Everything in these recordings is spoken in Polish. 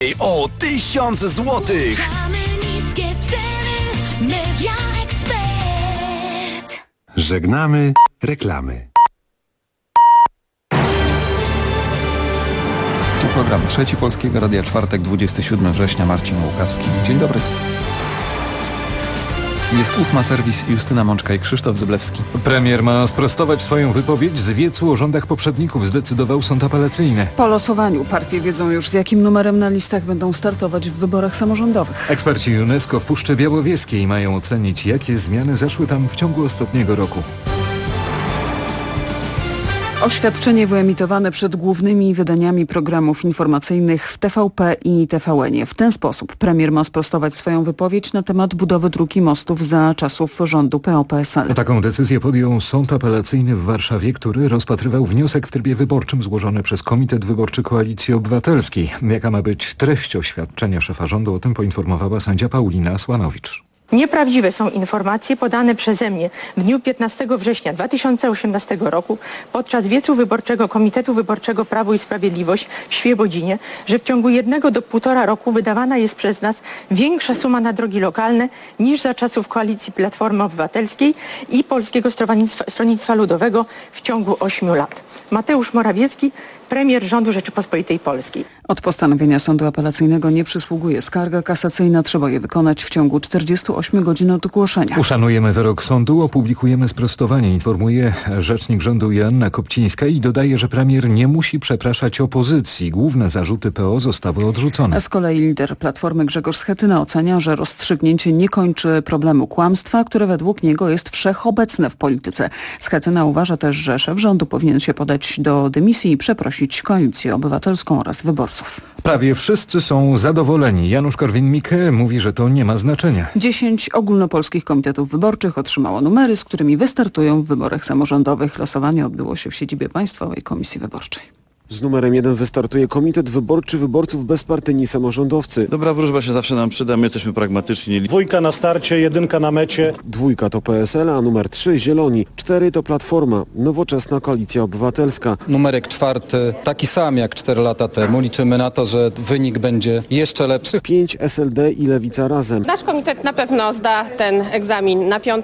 O 1000 złotych! Niskie ceny, Media Expert. Żegnamy reklamy. Tu program Trzeci Polskiego Radia, czwartek, 27 września, Marcin Łukawski. Dzień dobry. Jest 8. serwis, Justyna Mączka i Krzysztof Zyblewski. Premier ma sprostować swoją wypowiedź. Z wiecu o rządach poprzedników zdecydował sąd apelacyjny. Po losowaniu partie wiedzą już, z jakim numerem na listach będą startować w wyborach samorządowych. Eksperci UNESCO w Puszczy Białowieskiej mają ocenić, jakie zmiany zaszły tam w ciągu ostatniego roku. Oświadczenie wyemitowane przed głównymi wydaniami programów informacyjnych w TVP i TVN-ie. W ten sposób premier ma sprostować swoją wypowiedź na temat budowy dróg i mostów za czasów rządu PO-PSL. Taką decyzję podjął sąd apelacyjny w Warszawie, który rozpatrywał wniosek w trybie wyborczym złożony przez Komitet Wyborczy Koalicji Obywatelskiej. Jaka ma być treść oświadczenia szefa rządu, o tym poinformowała sędzia Paulina Słanowicz. Nieprawdziwe są informacje podane przeze mnie w dniu 15 września 2018 roku podczas wiecu wyborczego Komitetu Wyborczego Prawo i Sprawiedliwość w Świebodzinie, że w ciągu 1 do 1,5 roku wydawana jest przez nas większa suma na drogi lokalne niż za czasów koalicji Platformy Obywatelskiej i Polskiego Stronnictwa Ludowego w ciągu 8 lat. Mateusz Morawiecki, premier rządu Rzeczypospolitej Polskiej. Od postanowienia sądu apelacyjnego nie przysługuje skarga kasacyjna. Trzeba je wykonać w ciągu 48 godzin od ogłoszenia. Uszanujemy wyrok sądu, opublikujemy sprostowanie, informuje rzecznik rządu Joanna Kopcińska i dodaje, że premier nie musi przepraszać opozycji. Główne zarzuty PO zostały odrzucone. Z kolei lider Platformy Grzegorz Schetyna ocenia, że rozstrzygnięcie nie kończy problemu kłamstwa, które według niego jest wszechobecne w polityce. Schetyna uważa też, że szef rządu powinien się podać do dymisji i przeprosić Koalicję Obywatelską oraz wyborców. Prawie wszyscy są zadowoleni. Janusz Korwin-Mikke mówi, że to nie ma znaczenia. 10 ogólnopolskich komitetów wyborczych otrzymało numery, z którymi wystartują w wyborach samorządowych. Losowanie odbyło się w siedzibie Państwowej Komisji Wyborczej. Z numerem 1 wystartuje Komitet Wyborczy Wyborców Bezpartyjni Samorządowcy. Dobra wróżba się zawsze nam przyda, my jesteśmy pragmatyczni. 2 na starcie, 1 na mecie. 2 to PSL, a numer 3 Zieloni. 4 to Platforma, Nowoczesna Koalicja Obywatelska. Numerek 4 taki sam jak 4 lata temu. Liczymy na to, że wynik będzie jeszcze lepszy. 5 SLD i Lewica Razem. Nasz komitet na pewno zda ten egzamin na 5.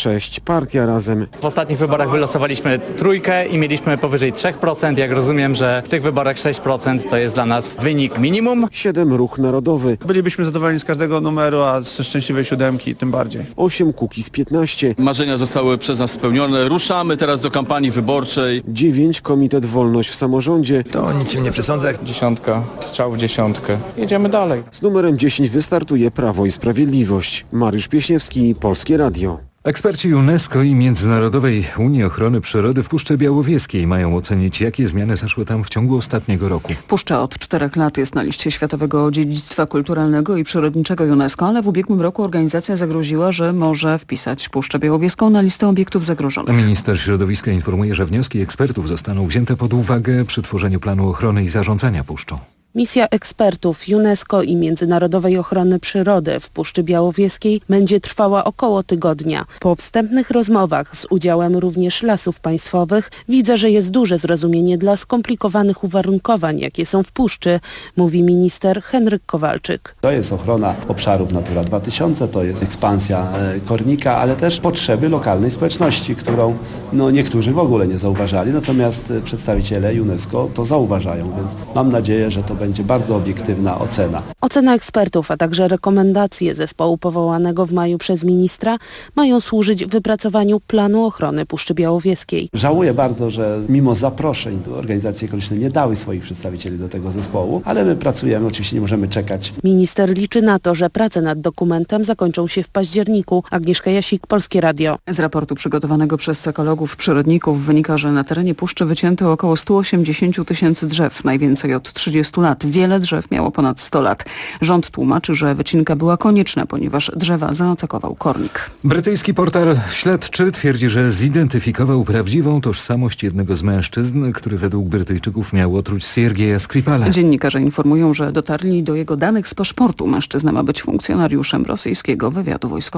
6 Partia Razem. W ostatnich wyborach wylosowaliśmy 3 i mieliśmy powyżej 3%. Jak rozumiem, że w tych wyborach 6% to jest dla nas wynik minimum. 7 Ruch Narodowy. Bylibyśmy zadowoleni z każdego numeru, a ze szczęśliwej 7 tym bardziej. 8 Kukiz 15. Marzenia zostały przez nas spełnione. Ruszamy teraz do kampanii wyborczej. 9 Komitet Wolność w Samorządzie. To niczym nie przesądzę. 10, strzał w 10. Jedziemy dalej. Z numerem 10 wystartuje Prawo i Sprawiedliwość. Mariusz Pieśniewski, Polskie Radio. Eksperci UNESCO i Międzynarodowej Unii Ochrony Przyrody w Puszczy Białowieskiej mają ocenić, jakie zmiany zaszły tam w ciągu ostatniego roku. Puszcza od 4 lat jest na liście Światowego Dziedzictwa Kulturalnego i Przyrodniczego UNESCO, ale w ubiegłym roku organizacja zagroziła, że może wpisać Puszczę Białowieską na listę obiektów zagrożonych. Minister środowiska informuje, że wnioski ekspertów zostaną wzięte pod uwagę przy tworzeniu planu ochrony i zarządzania puszczą. Misja ekspertów UNESCO i Międzynarodowej Ochrony Przyrody w Puszczy Białowieskiej będzie trwała około tygodnia. Po wstępnych rozmowach z udziałem również Lasów Państwowych widzę, że jest duże zrozumienie dla skomplikowanych uwarunkowań, jakie są w puszczy, mówi minister Henryk Kowalczyk. To jest ochrona obszarów Natura 2000, to jest ekspansja kornika, ale też potrzeby lokalnej społeczności, którą niektórzy w ogóle nie zauważali, natomiast przedstawiciele UNESCO to zauważają, więc mam nadzieję, że to będzie bardzo obiektywna ocena. Ocena ekspertów, a także rekomendacje zespołu powołanego w maju przez ministra mają służyć wypracowaniu planu ochrony Puszczy Białowieskiej. Żałuję bardzo, że mimo zaproszeń organizacje ekologiczne nie dały swoich przedstawicieli do tego zespołu, ale my pracujemy, oczywiście nie możemy czekać. Minister liczy na to, że prace nad dokumentem zakończą się w październiku. Agnieszka Jasik, Polskie Radio. Z raportu przygotowanego przez ekologów przyrodników wynika, że na terenie puszczy wycięto około 180 000 drzew, najwięcej od 30 lat. Wiele drzew miało ponad 100 lat. Rząd tłumaczy, że wycinka była konieczna, ponieważ drzewa zaatakował kornik. Brytyjski portal śledczy twierdzi, że zidentyfikował prawdziwą tożsamość jednego z mężczyzn, który według Brytyjczyków miał otruć Siergieja Skripala. Dziennikarze informują, że dotarli do jego danych z paszportu. Mężczyzna ma być funkcjonariuszem rosyjskiego wywiadu wojskowego.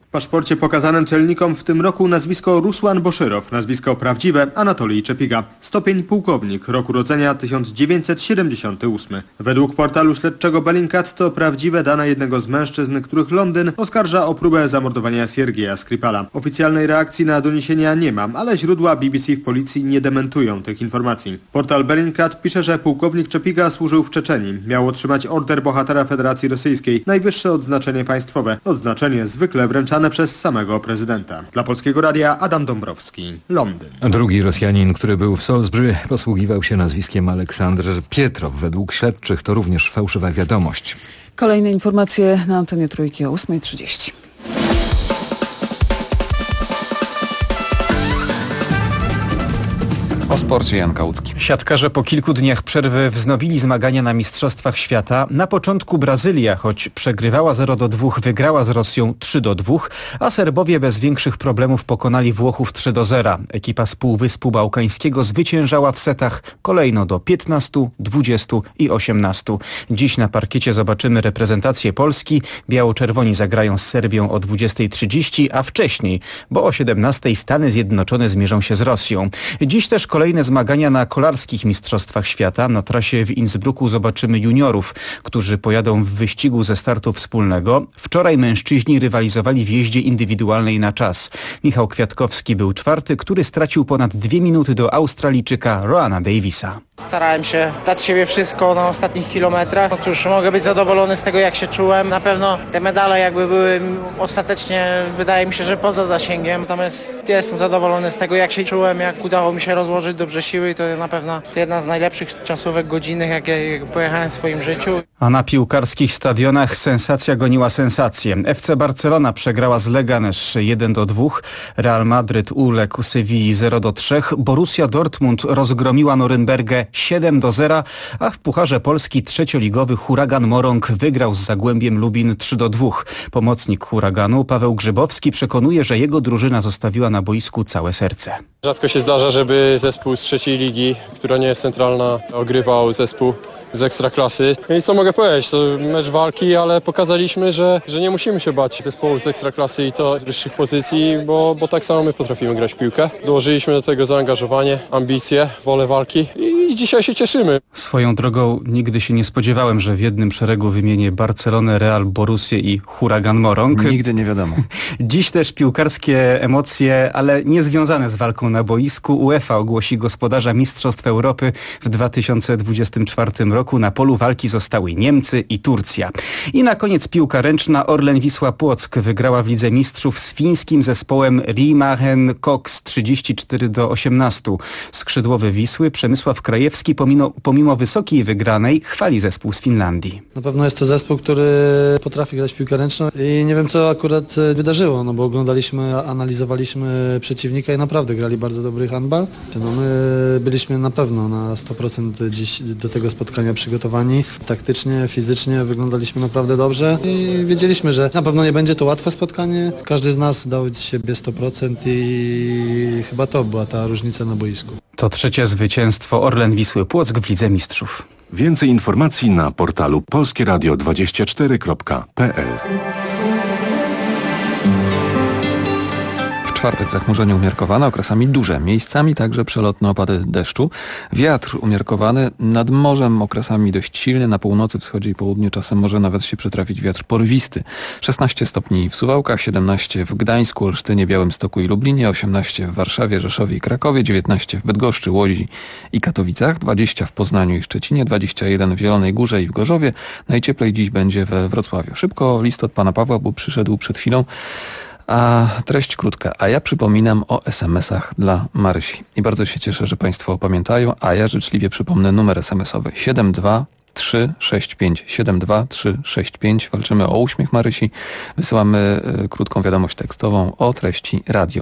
W paszporcie pokazanym celnikom w tym roku nazwisko Rusłan Boszyrow, nazwisko prawdziwe Anatolij Czepiga, stopień pułkownik, rok urodzenia 1978. Według portalu śledczego Bellingcat to prawdziwe dane jednego z mężczyzn, których Londyn oskarża o próbę zamordowania Siergieja Skripala. Oficjalnej reakcji na doniesienia nie ma, ale źródła BBC w policji nie dementują tych informacji. Portal Bellingcat pisze, że pułkownik Czepiga służył w Czeczenii. Miał otrzymać Order Bohatera Federacji Rosyjskiej, najwyższe odznaczenie państwowe. Odznaczenie zwykle wręczane przez samego prezydenta. Dla Polskiego Radia Adam Dąbrowski, Londyn. Drugi Rosjanin, który był w Salisbury, posługiwał się nazwiskiem Aleksandr Pietrow. Według śledczych to również fałszywa wiadomość. Kolejne informacje na antenie Trójki o 8:30. O sporcie Jan Kałucki. Siatkarze po kilku dniach przerwy wznowili zmagania na Mistrzostwach Świata. Na początku Brazylia, choć przegrywała 0-2, wygrała z Rosją 3-2, a Serbowie bez większych problemów pokonali Włochów 3-0. Ekipa z Półwyspu Bałkańskiego zwyciężała w setach kolejno do 15, 20 i 18. Dziś na parkiecie zobaczymy reprezentację Polski. Biało-czerwoni zagrają z Serbią o 20:30, a wcześniej, bo o 17:00 Stany Zjednoczone zmierzą się z Rosją. Dziś też kolejne zmagania na kolarskich Mistrzostwach Świata. Na trasie w Innsbrucku zobaczymy juniorów, którzy pojadą w wyścigu ze startu wspólnego. Wczoraj mężczyźni rywalizowali w jeździe indywidualnej na czas. Michał Kwiatkowski był czwarty, który stracił ponad 2 minuty do Australijczyka Roana Davisa. Starałem się dać siebie wszystko na ostatnich kilometrach. No cóż, mogę być zadowolony z tego, jak się czułem. Na pewno te medale jakby były ostatecznie, wydaje mi się, że poza zasięgiem. Natomiast ja jestem zadowolony z tego, jak się czułem, jak udało mi się rozłożyć dobrze siły i to na pewno jedna z najlepszych czasówek godzinnych, jakie pojechałem w swoim życiu. A na piłkarskich stadionach sensacja goniła sensację. FC Barcelona przegrała z Leganes 1-2, Real Madryt uległ Sewilli 0-3, Borussia Dortmund rozgromiła Norymbergę 7-0, a w Pucharze Polski trzecioligowy Huragan Morąg wygrał z Zagłębiem Lubin 3-2. Pomocnik Huraganu Paweł Grzybowski przekonuje, że jego drużyna zostawiła na boisku całe serce. Rzadko się zdarza, żeby zespół z trzeciej ligi, która nie jest centralna, ogrywał zespół z Ekstraklasy. I co mogę powiedzieć, to mecz walki, ale pokazaliśmy, że nie musimy się bać zespołów z Ekstraklasy i to z wyższych pozycji, bo tak samo my potrafimy grać w piłkę. Dołożyliśmy do tego zaangażowanie, ambicje, wolę walki i dzisiaj się cieszymy. Swoją drogą nigdy się nie spodziewałem, że w jednym szeregu wymienię Barcelonę, Real, Borussię i Huragan Morąg. Nigdy nie wiadomo. Dziś też piłkarskie emocje, ale nie związane z walką na boisku. UEFA ogłosi gospodarza Mistrzostw Europy w 2024 roku. Na polu walki zostały Niemcy i Turcja. I na koniec piłka ręczna. Orlen Wisła Płock wygrała w Lidze Mistrzów z fińskim zespołem Riemäen Cox 34-18. Skrzydłowy Wisły Przemysław Krajewski pomimo wysokiej wygranej chwali zespół z Finlandii. Na pewno jest to zespół, który potrafi grać w piłkę ręczną i nie wiem, co akurat wydarzyło, no bo oglądaliśmy, analizowaliśmy przeciwnika i naprawdę grali bardzo dobry handball. No my byliśmy na pewno na 100% dziś do tego spotkania przygotowani. Taktycznie, fizycznie wyglądaliśmy naprawdę dobrze i wiedzieliśmy, że na pewno nie będzie to łatwe spotkanie. Każdy z nas dał z siebie 100% i chyba to była ta różnica na boisku. To trzecie zwycięstwo Orlen Wisły Płock w Lidze Mistrzów. Więcej informacji na portalu polskieradio24.pl. W czwartek zachmurzenie umiarkowane, okresami duże, miejscami także przelotne opady deszczu. Wiatr umiarkowany, nad morzem okresami dość silny, na północy, wschodzie i południu czasem może nawet się przytrafić wiatr porwisty. 16 stopni w Suwałkach, 17 w Gdańsku, Olsztynie, Białymstoku i Lublinie, 18 w Warszawie, Rzeszowie i Krakowie, 19 w Bydgoszczy, Łodzi i Katowicach, 20 w Poznaniu i Szczecinie, 21 w Zielonej Górze i w Gorzowie. Najcieplej dziś będzie we Wrocławiu. Szybko list od pana Pawła, bo przyszedł przed chwilą. A treść krótka, a ja przypominam o SMS-ach dla Marysi. I bardzo się cieszę, że państwo pamiętają, a ja życzliwie przypomnę numer SMS-owy 72365 72365. Walczymy o uśmiech Marysi. Wysyłamy krótką wiadomość tekstową o treści radio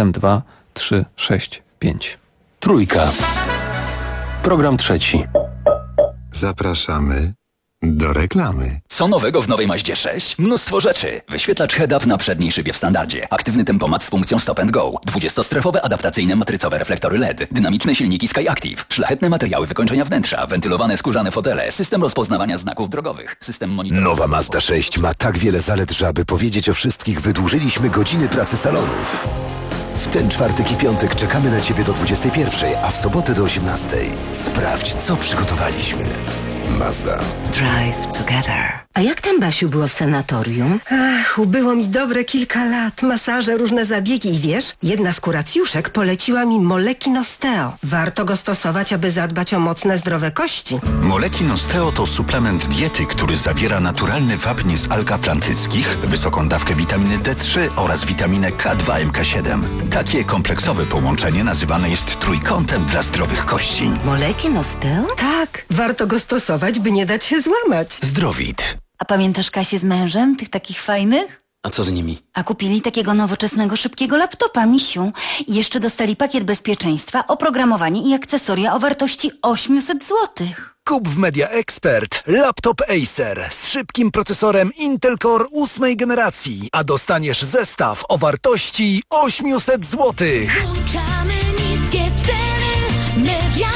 72365. Trójka. Program trzeci. Zapraszamy Do reklamy. Co nowego w nowej Mazdzie 6? Mnóstwo rzeczy. Wyświetlacz head-up na przedniej szybie w standardzie. Aktywny tempomat z funkcją stop and go. 20-strefowe adaptacyjne matrycowe reflektory LED. Dynamiczne silniki SkyActiv. Szlachetne materiały wykończenia wnętrza. Wentylowane skórzane fotele. System rozpoznawania znaków drogowych. System monitorowania. Nowa Mazda 6 ma tak wiele zalet, że aby powiedzieć o wszystkich, wydłużyliśmy godziny pracy salonów. W ten czwartek i piątek czekamy na Ciebie do 21, a w sobotę do 18. Sprawdź, co przygotowaliśmy. Mazda. Drive together. A jak tam, Basiu, było w sanatorium? Ach, ubyło mi dobre kilka lat. Masaże, różne zabiegi i wiesz, jedna z kuracjuszek poleciła mi Molekin Osteo. Warto go stosować, aby zadbać o mocne, zdrowe kości. Molekin Osteo to suplement diety, który zawiera naturalny wapń z alg atlantyckich, wysoką dawkę witaminy D3 oraz witaminę K2 MK7. Takie kompleksowe połączenie nazywane jest trójkątem dla zdrowych kości. Molekin Osteo? Tak, warto go stosować, by nie dać się złamać. Zdrowit. A pamiętasz Kasię z mężem, tych takich fajnych? A co z nimi? A kupili takiego nowoczesnego, szybkiego laptopa, misiu. I jeszcze dostali pakiet bezpieczeństwa, oprogramowanie i akcesoria o wartości 800 zł. Kup w Media Expert laptop Acer z szybkim procesorem Intel Core 8 generacji, a dostaniesz zestaw o wartości 800 zł. Włączamy niskie ceny, Media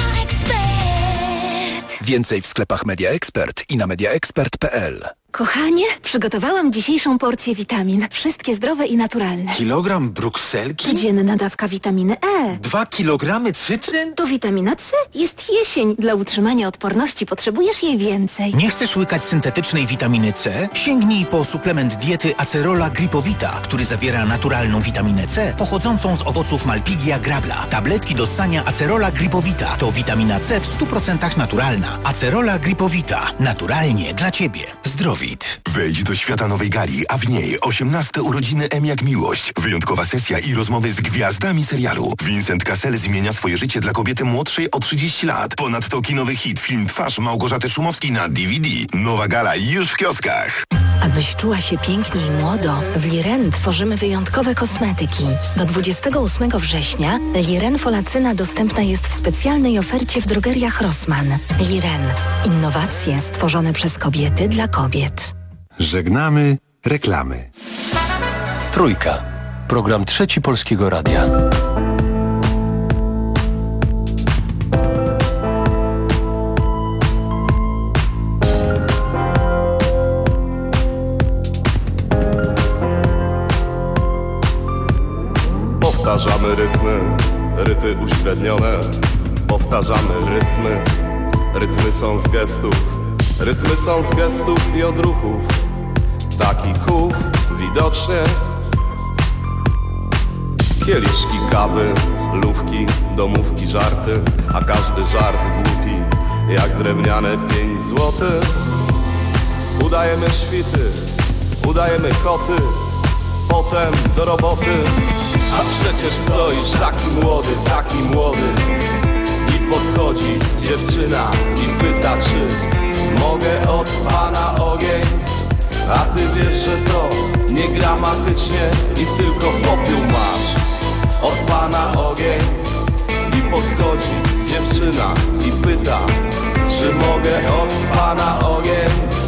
Expert. Więcej w sklepach Media Expert i na mediaexpert.pl. Kochanie, przygotowałam dzisiejszą porcję witamin. Wszystkie zdrowe i naturalne. Kilogram brukselki? Codzienna dawka witaminy E. 2 kilogramy cytryn? To witamina C. Jest jesień. Dla utrzymania odporności potrzebujesz jej więcej. Nie chcesz łykać syntetycznej witaminy C? Sięgnij po suplement diety Acerola Gripowita, który zawiera naturalną witaminę C pochodzącą z owoców Malpighia grabla. Tabletki do ssania Acerola Gripowita to witamina C w 100% naturalna. Acerola Gripowita. Naturalnie dla Ciebie. Zdrowie. Wejdź do świata nowej gali, a w niej 18 urodziny M jak miłość. Wyjątkowa sesja i rozmowy z gwiazdami serialu. Vincent Cassel zmienia swoje życie dla kobiety młodszej o 30 lat. Ponadto kinowy hit, film Twarz Małgorzaty Szumowskiej na DVD. Nowa gala już w kioskach. Abyś czuła się pięknie i młodo, w Liren tworzymy wyjątkowe kosmetyki. Do 28 września Liren Folacyna dostępna jest w specjalnej ofercie w drogeriach Rossmann. Liren. Innowacje stworzone przez kobiety dla kobiet. Żegnamy reklamy. Trójka. Program Trzeci Polskiego Radia. Powtarzamy rytmy, ryty uśrednione. Powtarzamy rytmy, rytmy są z gestów. Rytmy są z gestów i odruchów. Taki chów widocznie. Kieliszki kawy, lówki, domówki, żarty. A każdy żart głupi, jak drewniane 5 złotych. Udajemy świty, udajemy koty. Potem do roboty. A przecież stoisz taki młody. I podchodzi dziewczyna i pyta, czy mogę od pana ogień. A ty wiesz, że to niegramatycznie i tylko popiół masz. Od pana ogień. I podchodzi dziewczyna i pyta, czy mogę od pana ogień.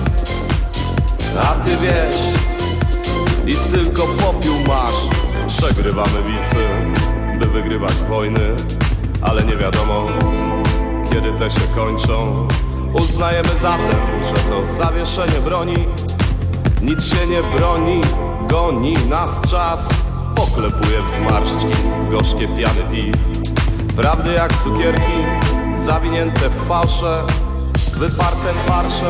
A ty wiesz, i tylko popiół masz. Przegrywamy bitwy, by wygrywać wojny, ale nie wiadomo, kiedy te się kończą. Uznajemy zatem, że to zawieszenie broni. Nic się nie broni, goni nas czas. Poklepuje w zmarszczki gorzkie piany piw. Prawdy jak cukierki, zawinięte w fałsze, wyparte farsze.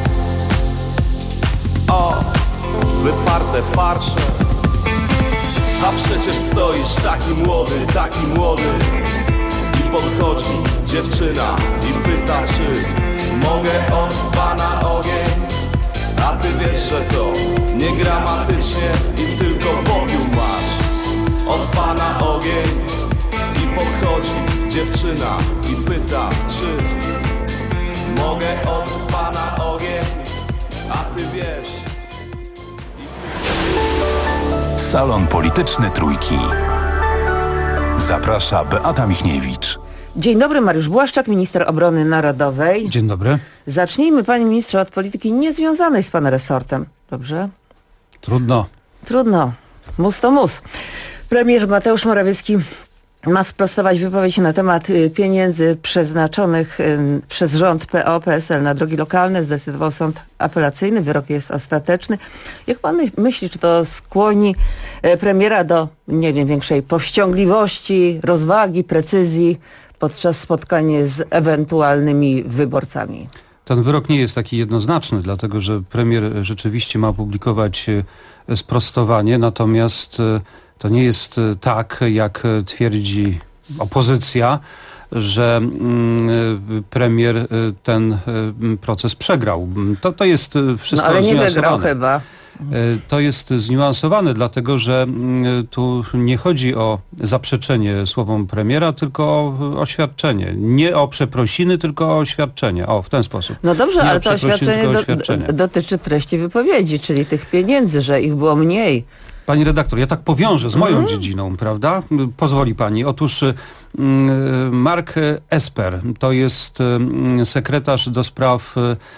O, wyparte farsze. A przecież stoisz taki młody. I podchodzi dziewczyna i pyta, czy mogę od pana ogień. A ty wiesz, że to niegramatycznie i tylko popiół masz. Od pana ogień. I podchodzi dziewczyna i pyta, czy mogę od pana ogień. A ty wiesz. Salon Polityczny Trójki. Zaprasza Beata Michniewicz. Dzień dobry, Mariusz Błaszczak, minister obrony narodowej. Dzień dobry. Zacznijmy, panie ministrze, od polityki niezwiązanej z pana resortem. Dobrze? Trudno. Mus to mus. Premier Mateusz Morawiecki ma sprostować wypowiedź na temat pieniędzy przeznaczonych przez rząd PO-PSL na drogi lokalne. Zdecydował sąd apelacyjny. Wyrok jest ostateczny. Jak pan myśli, czy to skłoni premiera do, większej powściągliwości, rozwagi, precyzji podczas spotkań z ewentualnymi wyborcami? Ten wyrok nie jest taki jednoznaczny, dlatego że premier rzeczywiście ma opublikować sprostowanie, natomiast to nie jest tak, jak twierdzi opozycja, że premier ten proces przegrał. To jest wszystko ale nie zniuansowane. wygrał chyba. To jest zniuansowane, dlatego że tu nie chodzi o zaprzeczenie słowom premiera, tylko o oświadczenie. Nie o przeprosiny, tylko o oświadczenie. O, w ten sposób. No dobrze, nie ale to oświadczenie dotyczy treści wypowiedzi, czyli tych pieniędzy, że ich było mniej. Pani redaktor, ja tak powiążę z moją dziedziną, prawda? Pozwoli pani. Otóż Mark Esper to jest sekretarz do spraw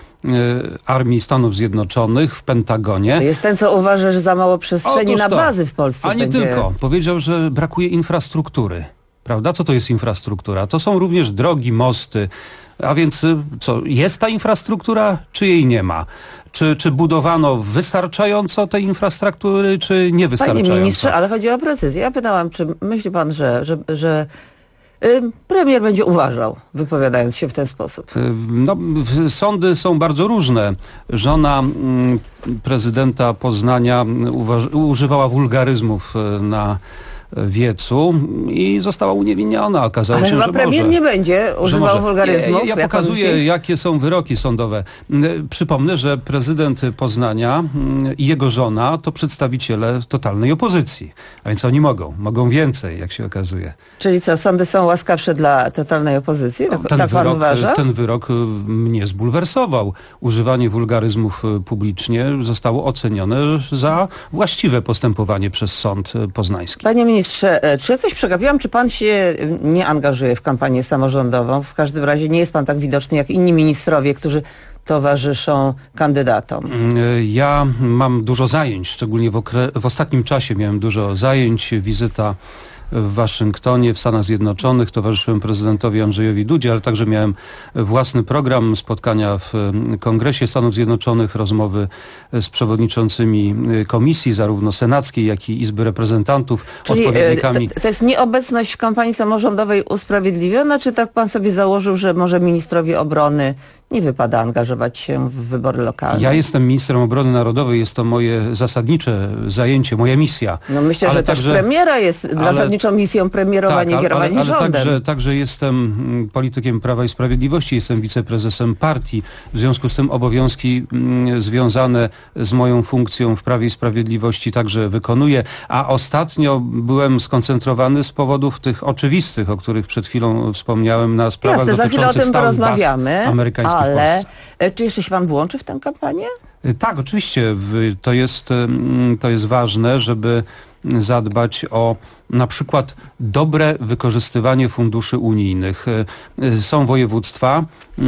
Armii Stanów Zjednoczonych w Pentagonie. To jest ten, co uważa, że za mało przestrzeni na bazy w Polsce. A nie tylko. Powiedział, że brakuje infrastruktury. Prawda? Co to jest infrastruktura? To są również drogi, mosty. A więc co, jest ta infrastruktura, czy jej nie ma? Czy budowano wystarczająco tej infrastruktury, czy niewystarczająco? Panie ministrze, ale chodzi o precyzję. Ja pytałam, czy myśli pan, że premier będzie uważał, wypowiadając się w ten sposób? No, sądy są bardzo różne. Żona prezydenta Poznania używała wulgaryzmów na wiecu i została uniewinniona. Okazało się, chyba że premier nie będzie używał wulgaryzmów. Ja pokazuję, jakie są wyroki sądowe. Przypomnę, że prezydent Poznania i jego żona to przedstawiciele totalnej opozycji. A więc oni mogą więcej, jak się okazuje. Czyli co, sądy są łaskawsze dla totalnej opozycji? Tak pan uważa? Ten wyrok mnie zbulwersował. Używanie wulgaryzmów publicznie zostało ocenione za właściwe postępowanie przez sąd poznański. Panie ministrze, czy ja coś przegapiłam, czy pan się nie angażuje w kampanię samorządową? W każdym razie nie jest pan tak widoczny jak inni ministrowie, którzy towarzyszą kandydatom. Ja mam dużo zajęć, szczególnie w ostatnim czasie miałem dużo zajęć. Wizyta w Waszyngtonie, w Stanach Zjednoczonych, towarzyszyłem prezydentowi Andrzejowi Dudzie, ale także miałem własny program, spotkania w Kongresie Stanów Zjednoczonych, rozmowy z przewodniczącymi komisji, zarówno senackiej, jak i Izby Reprezentantów, czyli odpowiednikami. To jest nieobecność w kampanii samorządowej usprawiedliwiona, czy tak pan sobie założył, że może ministrowi obrony nie wypada angażować się w wybory lokalne? Ja jestem ministrem obrony narodowej, jest to moje zasadnicze zajęcie, moja misja. No myślę, że też premiera jest zasadniczą misją premierowanie, kierowanie rządem. Ale także jestem politykiem Prawa i Sprawiedliwości, jestem wiceprezesem partii. W związku z tym obowiązki związane z moją funkcją w Prawie i Sprawiedliwości także wykonuję. A ostatnio byłem skoncentrowany z powodów tych oczywistych, o których przed chwilą wspomniałem, na sprawach dotyczących za chwilę o tym porozmawiamy, amerykańskich. Ale czy jeszcze się pan włączy w tę kampanię? Tak, oczywiście. To jest ważne, żeby zadbać o na przykład dobre wykorzystywanie funduszy unijnych. Są województwa,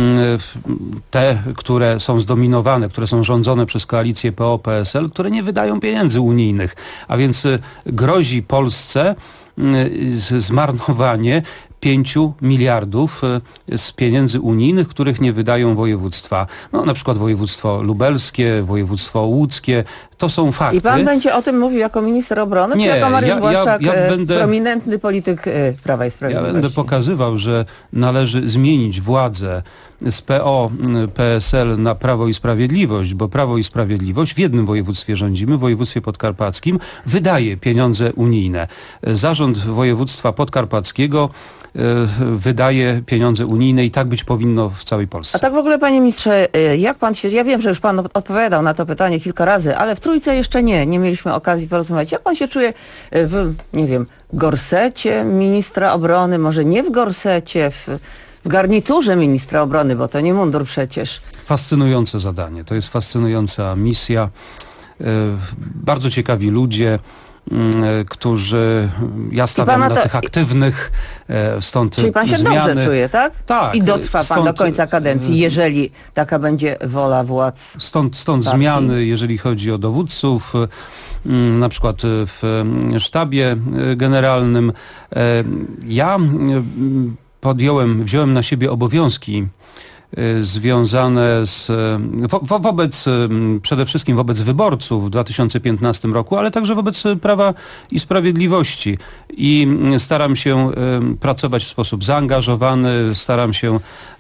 te, które są zdominowane, które są rządzone przez koalicję PO-PSL, które nie wydają pieniędzy unijnych. A więc grozi Polsce zmarnowanie 5 miliardów z pieniędzy unijnych, których nie wydają województwa. No, na przykład województwo lubelskie, województwo łódzkie. To są fakty. I pan będzie o tym mówił jako minister obrony, czy jako Mariusz Błaszczak, prominentny polityk Prawa i Sprawiedliwości? Ja będę pokazywał, że należy zmienić władzę z PO-PSL na Prawo i Sprawiedliwość, bo Prawo i Sprawiedliwość w jednym województwie rządzimy, w województwie podkarpackim, wydaje pieniądze unijne. Zarząd województwa podkarpackiego wydaje pieniądze unijne i tak być powinno w całej Polsce. A tak w ogóle, panie ministrze, jak pan się... Ja wiem, że już pan odpowiadał na to pytanie kilka razy, ale w Trójce jeszcze nie mieliśmy okazji porozmawiać. Jak pan się czuje w, gorsecie ministra obrony, może nie w gorsecie, w garniturze ministra obrony, bo to nie mundur przecież. Fascynujące zadanie. To jest fascynująca misja. Bardzo ciekawi ludzie. którzy, ja stawiam na tych aktywnych, stąd czyli pan się zmiany. dobrze czuje, tak? Tak. I dotrwa pan do końca kadencji, jeżeli taka będzie wola władz. Stąd zmiany, jeżeli chodzi o dowódców, na przykład w sztabie generalnym. Ja wziąłem na siebie obowiązki związane z przede wszystkim wobec wyborców w 2015 roku, ale także wobec Prawa i Sprawiedliwości. I staram się pracować w sposób zaangażowany, staram się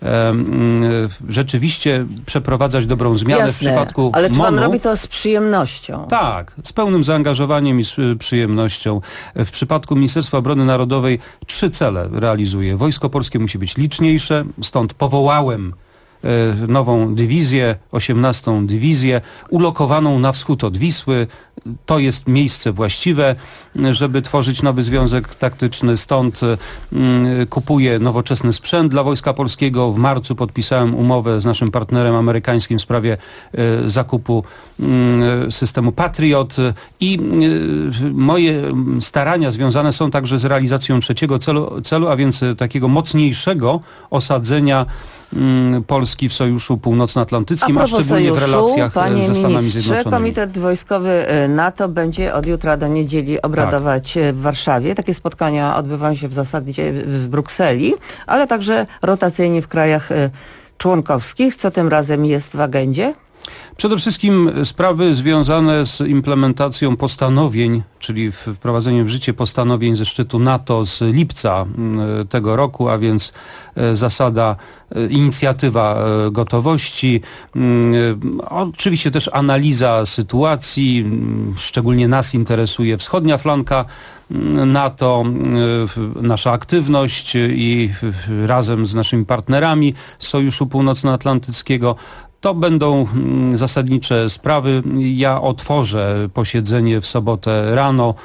rzeczywiście przeprowadzać dobrą zmianę. Jasne, w przypadku ale czy pan MON-u robi to z przyjemnością? Tak, z pełnym zaangażowaniem i z przyjemnością. W przypadku Ministerstwa Obrony Narodowej 3 cele realizuję. Wojsko Polskie musi być liczniejsze, stąd powołałem nową dywizję, 18. dywizję, ulokowaną na wschód od Wisły. To jest miejsce właściwe, żeby tworzyć nowy związek taktyczny. Stąd kupuję nowoczesny sprzęt dla Wojska Polskiego. W marcu podpisałem umowę z naszym partnerem amerykańskim w sprawie zakupu systemu Patriot i moje starania związane są także z realizacją trzeciego celu, a więc takiego mocniejszego osadzenia Polski w Sojuszu Północnoatlantyckim, a szczególnie w relacjach ze Stanami Zjednoczonymi. Komitet Wojskowy NATO będzie od jutra do niedzieli obradować w Warszawie. Takie spotkania odbywają się w zasadzie w Brukseli, ale także rotacyjnie w krajach członkowskich. Co tym razem jest w agendzie? Przede wszystkim sprawy związane z implementacją postanowień, czyli wprowadzeniem w życie postanowień ze szczytu NATO z lipca tego roku, a więc zasada, inicjatywa gotowości, oczywiście też analiza sytuacji, szczególnie nas interesuje wschodnia flanka NATO, nasza aktywność i razem z naszymi partnerami z Sojuszu Północnoatlantyckiego. To będą zasadnicze sprawy. Ja otworzę posiedzenie w sobotę rano.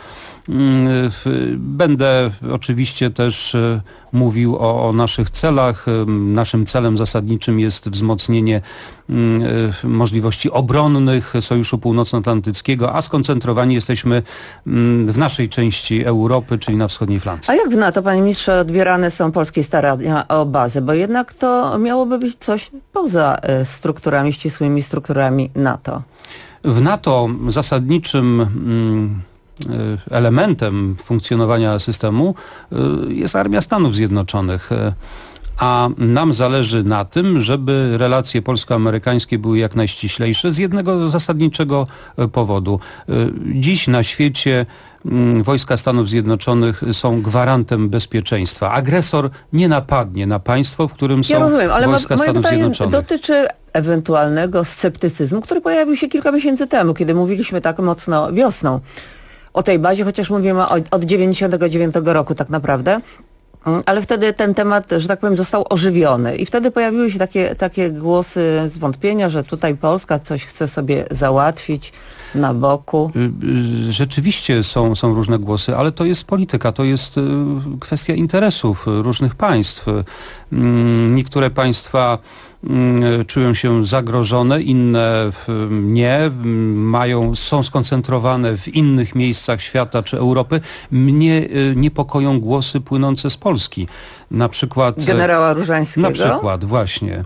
Będę oczywiście też mówił o naszych celach. Naszym celem zasadniczym jest wzmocnienie możliwości obronnych Sojuszu Północnoatlantyckiego, a skoncentrowani jesteśmy w naszej części Europy, czyli na wschodniej flance. A jak w NATO, panie ministrze, odbierane są polskie starania o bazę? Bo jednak to miałoby być coś poza strukturami, ścisłymi strukturami NATO. W NATO zasadniczym elementem funkcjonowania systemu jest Armia Stanów Zjednoczonych. A nam zależy na tym, żeby relacje polsko-amerykańskie były jak najściślejsze z jednego zasadniczego powodu. Dziś na świecie wojska Stanów Zjednoczonych są gwarantem bezpieczeństwa. Agresor nie napadnie na państwo, w którym są wojska Stanów Zjednoczonych. Dotyczy ewentualnego sceptycyzmu, który pojawił się kilka miesięcy temu, kiedy mówiliśmy tak mocno wiosną o tej bazie, chociaż mówimy od 99 roku tak naprawdę. Ale wtedy ten temat, że tak powiem, został ożywiony i wtedy pojawiły się takie głosy zwątpienia, że tutaj Polska coś chce sobie załatwić na boku. Rzeczywiście są różne głosy, ale to jest polityka, to jest kwestia interesów różnych państw. Niektóre państwa czują się zagrożone, inne nie, są skoncentrowane w innych miejscach świata czy Europy. Mnie niepokoją głosy płynące z Polski. Na przykład generała Różańskiego? Na przykład, właśnie.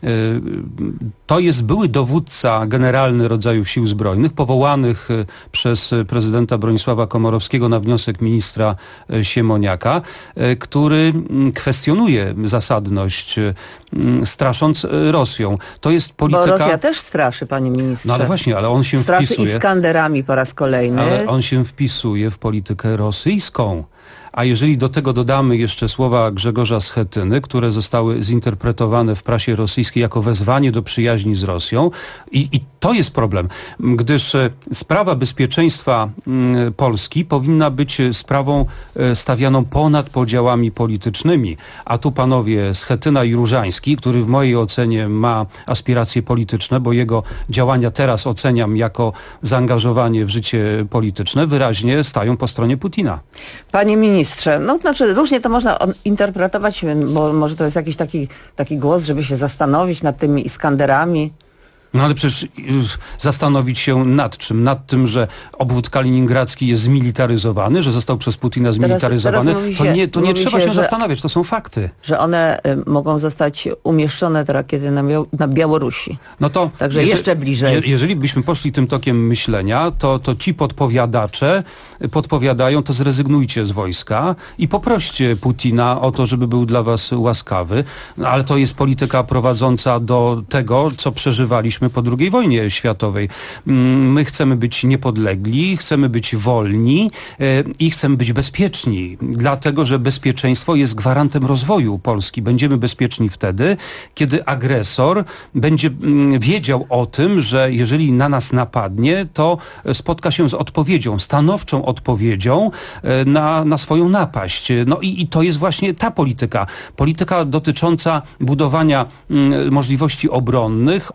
To jest były dowódca generalny rodzajów sił zbrojnych, powołanych przez prezydenta Bronisława Komorowskiego na wniosek ministra Siemoniaka, który kwestionuje zasadność, strasząc Rosją. To jest polityka... Bo Rosja też straszy, panie ministrze. No ale właśnie, ale on się straszy wpisuje... Iskanderami po raz kolejny. Ale on się wpisuje w politykę rosyjską. A jeżeli do tego dodamy jeszcze słowa Grzegorza Schetyny, które zostały zinterpretowane w prasie rosyjskiej jako wezwanie do przyjaźni z Rosją, i to jest problem, gdyż sprawa bezpieczeństwa Polski powinna być sprawą stawianą ponad podziałami politycznymi. A tu panowie Schetyna i Różański, który w mojej ocenie ma aspiracje polityczne, bo jego działania teraz oceniam jako zaangażowanie w życie polityczne, wyraźnie stają po stronie Putina. Panie ministrze, no znaczy różnie to można interpretować, bo może to jest jakiś taki głos, żeby się zastanowić nad tymi Iskanderami. No ale przecież zastanowić się nad czym? Nad tym, że obwód kaliningradzki jest zmilitaryzowany, że został przez Putina zmilitaryzowany. To nie trzeba się zastanawiać, to są fakty. Że one mogą zostać umieszczone, te rakiety, na Białorusi. No to także jeszcze bliżej. Jeżeli byśmy poszli tym tokiem myślenia, to ci podpowiadacze podpowiadają, to zrezygnujcie z wojska i poproście Putina o to, żeby był dla was łaskawy. No, ale to jest polityka prowadząca do tego, co przeżywaliśmy po II wojnie światowej. My chcemy być niepodlegli, chcemy być wolni i chcemy być bezpieczni, dlatego że bezpieczeństwo jest gwarantem rozwoju Polski. Będziemy bezpieczni wtedy, kiedy agresor będzie wiedział o tym, że jeżeli na nas napadnie, to spotka się z odpowiedzią, stanowczą odpowiedzią na swoją napaść. No i to jest właśnie ta polityka dotycząca budowania możliwości obronnych,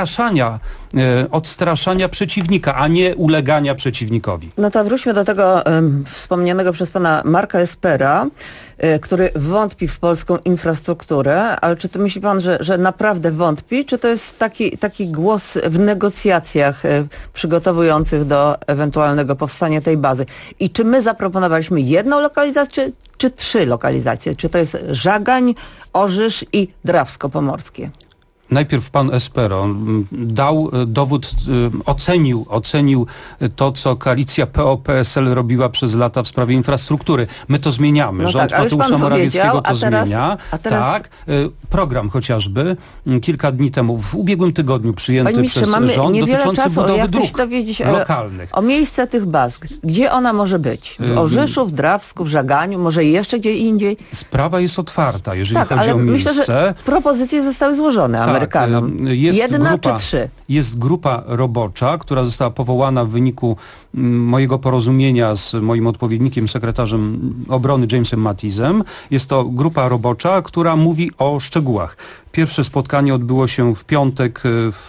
odstraszania przeciwnika, a nie ulegania przeciwnikowi. No to wróćmy do tego wspomnianego przez pana Marka Espera, który wątpi w polską infrastrukturę, ale czy to myśli pan, że naprawdę wątpi, czy to jest taki głos w negocjacjach przygotowujących do ewentualnego powstania tej bazy? I czy my zaproponowaliśmy jedną lokalizację, czy 3 lokalizacje? Czy to jest Żagań, Orzysz i Drawsko-Pomorskie? Najpierw pan Espero dał dowód, ocenił to, co koalicja PO-PSL robiła przez lata w sprawie infrastruktury. My to zmieniamy. No Rząd tak, Mateusza Morawieckiego to zmienia. Teraz... Tak. Program chociażby kilka dni temu, w ubiegłym tygodniu przyjęty przez rząd dotyczący budowy dróg lokalnych. O miejsce tych baz. Gdzie ona może być? W Orzyszu, w Drawsku, w Żaganiu, może jeszcze gdzie indziej? Sprawa jest otwarta, jeżeli chodzi ale o miejsce. Myślę, że propozycje zostały złożone Amerykanom. Jedna czy 3? Jest grupa robocza, która została powołana w wyniku mojego porozumienia z moim odpowiednikiem, sekretarzem obrony Jamesem Mattisem. Jest to grupa robocza, która mówi o szczegółach. Pierwsze spotkanie odbyło się w piątek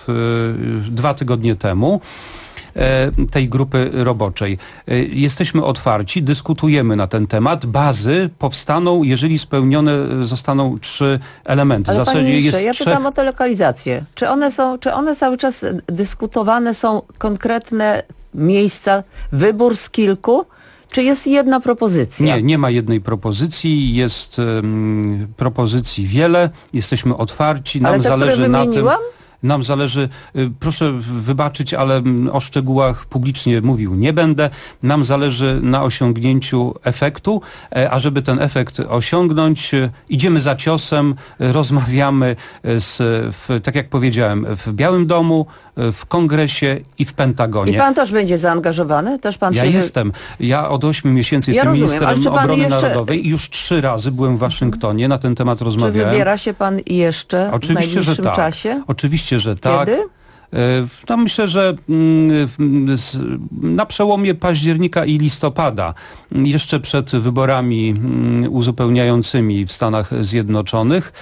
2 tygodnie temu. Tej grupy roboczej. Jesteśmy otwarci, dyskutujemy na ten temat. Bazy powstaną, jeżeli spełnione zostaną 3 elementy. Ale panie ministrze, ja pytam o te lokalizacje. Czy one cały czas dyskutowane są konkretne miejsca, wybór z kilku? Czy jest jedna propozycja? Nie ma jednej propozycji. Jest propozycji wiele. Jesteśmy otwarci. Nam zależy na tym. Nam zależy, proszę wybaczyć, ale o szczegółach publicznie mówił nie będę. Nam zależy na osiągnięciu efektu, a żeby ten efekt osiągnąć, idziemy za ciosem, rozmawiamy tak jak powiedziałem, w Białym Domu, w Kongresie i w Pentagonie. I pan też będzie zaangażowany? Jestem. Ja od 8 miesięcy jestem ministrem obrony narodowej i już 3 razy byłem w Waszyngtonie, na ten temat rozmawiałem. Czy wybiera się pan jeszcze w najbliższym czasie? Oczywiście, że tak. Kiedy? No myślę, że na przełomie października i listopada, jeszcze przed wyborami uzupełniającymi w Stanach Zjednoczonych,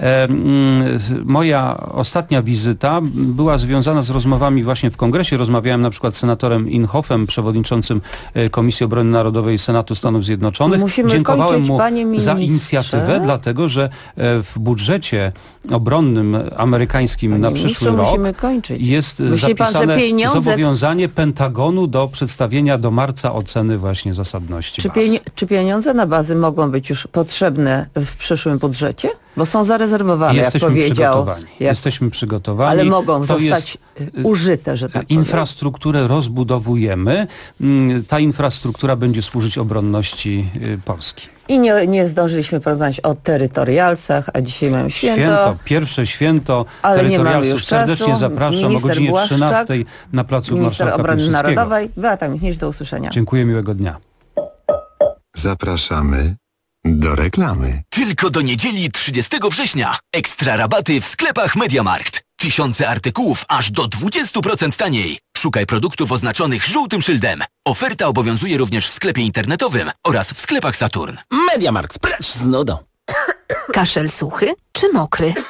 moja ostatnia wizyta była związana z rozmowami właśnie w Kongresie. Rozmawiałem na przykład z senatorem Inhofem, przewodniczącym Komisji Obrony Narodowej Senatu Stanów Zjednoczonych. Dziękowałem mu za inicjatywę, dlatego że w budżecie obronnym amerykańskim na przyszły rok jest zapisane zobowiązanie Pentagonu do przedstawienia do marca oceny właśnie zasadności baz. Czy pieniądze na bazy mogą być już potrzebne w przyszłym budżecie? Bo są zarezerwowane, Jesteśmy przygotowani. Ale mogą zostać użyte, że tak powiem. Infrastrukturę rozbudowujemy. Ta infrastruktura będzie służyć obronności Polski. I nie zdążyliśmy porozmawiać o terytorialcach, a dzisiaj mamy święto. Pierwsze święto terytorialsów. Serdecznie zapraszam o godzinie 13 na placu Marszałka Piłsudskiego. Minister Obrony Narodowej, Beata Michniewicz, do usłyszenia. Dziękuję, miłego dnia. Zapraszamy do reklamy. Tylko do niedzieli 30 września. Ekstra rabaty w sklepach MediaMarkt. Tysiące artykułów aż do 20% taniej. Szukaj produktów oznaczonych żółtym szyldem. Oferta obowiązuje również w sklepie internetowym oraz w sklepach Saturn. MediaMarkt, precz z nudą. Kaszel suchy czy mokry?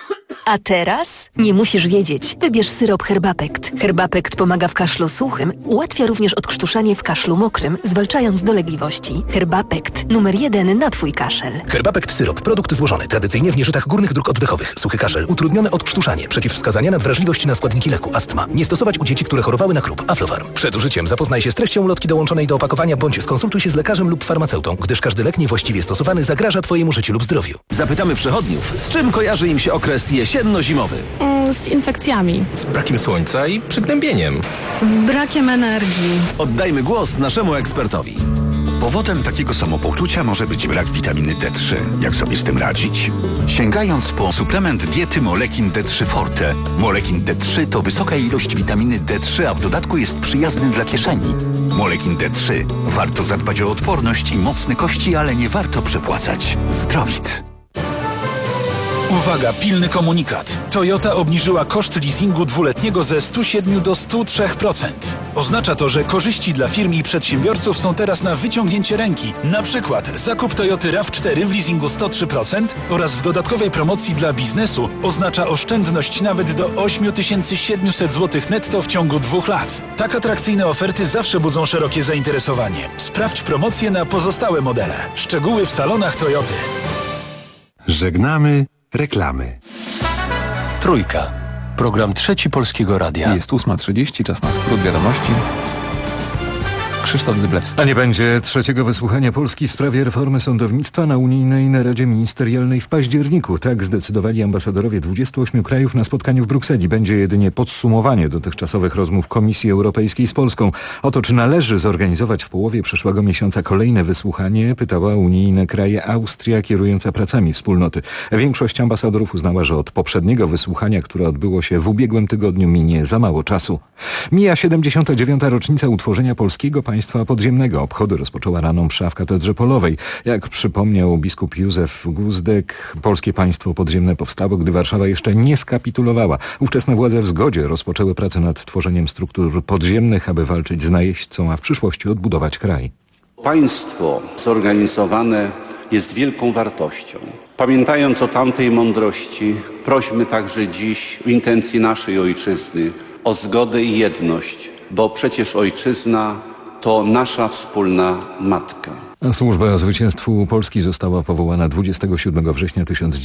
A teraz? Nie musisz wiedzieć. Wybierz syrop Herbapekt. Herbapekt pomaga w kaszlu suchym, ułatwia również odkrztuszanie w kaszlu mokrym, zwalczając dolegliwości. Herbapekt. Numer 1 na Twój kaszel. Herbapekt syrop. Produkt złożony tradycyjnie w nieżytach górnych dróg oddechowych. Suchy kaszel. Utrudnione odkrztuszanie. Przeciwwskazania na wrażliwość na składniki leku. Astma. Nie stosować u dzieci, które chorowały na chrób. Aflofarm. Przed użyciem zapoznaj się z treścią ulotki dołączonej do opakowania bądź skonsultuj się z lekarzem lub farmaceutą, gdyż każdy lek niewłaściwie stosowany zagraża Twojemu życiu lub zdrowiu. Zapytamy przechodniów, z czym kojarzy im się okres jesienno-zimowy? Z infekcjami. Z brakiem słońca i przygnębieniem. Z brakiem energii. Oddajmy głos naszemu ekspertowi. Powodem takiego samopoczucia może być brak witaminy D3. Jak sobie z tym radzić? Sięgając po suplement diety Molekin D3 Forte. Molekin D3 to wysoka ilość witaminy D3, a w dodatku jest przyjazny dla kieszeni. Molekin D3. Warto zadbać o odporność i mocne kości, ale nie warto przepłacać. Zdrowit. Uwaga, pilny komunikat. Toyota obniżyła koszt leasingu dwuletniego ze 107 do 103%. Oznacza to, że korzyści dla firm i przedsiębiorców są teraz na wyciągnięcie ręki. Na przykład zakup Toyoty RAV4 w leasingu 103% oraz w dodatkowej promocji dla biznesu oznacza oszczędność nawet do 8700 zł netto w ciągu 2 lat. Tak atrakcyjne oferty zawsze budzą szerokie zainteresowanie. Sprawdź promocje na pozostałe modele. Szczegóły w salonach Toyoty. Żegnamy reklamy. Trójka. Program Trzeci Polskiego Radia. Jest 8:30, czas na skrót wiadomości. Krzysztof Zyblewski. A nie będzie trzeciego wysłuchania Polski w sprawie reformy sądownictwa na unijnej naradzie ministerialnej w październiku. Tak zdecydowali ambasadorowie 28 krajów na spotkaniu w Brukseli. Będzie jedynie podsumowanie dotychczasowych rozmów Komisji Europejskiej z Polską. O to, czy należy zorganizować w połowie przyszłego miesiąca kolejne wysłuchanie, pytała unijne kraje Austria kierująca pracami wspólnoty. Większość ambasadorów uznała, że od poprzedniego wysłuchania, które odbyło się w ubiegłym tygodniu, minie za mało czasu. Mija 79. rocznica utworzenia Polskiego Państwa Podziemnego. Obchody rozpoczęła rano msza w Katedrze Polowej. Jak przypomniał biskup Józef Guzdek, Polskie Państwo Podziemne powstało, gdy Warszawa jeszcze nie skapitulowała. Ówczesne władze w zgodzie rozpoczęły pracę nad tworzeniem struktur podziemnych, aby walczyć z najeźdźcą, a w przyszłości odbudować kraj. Państwo zorganizowane jest wielką wartością. Pamiętając o tamtej mądrości, prośmy także dziś w intencji naszej ojczyzny o zgodę i jedność, bo przecież ojczyzna to nasza wspólna matka. Służba Zwycięstwu Polski została powołana 27 września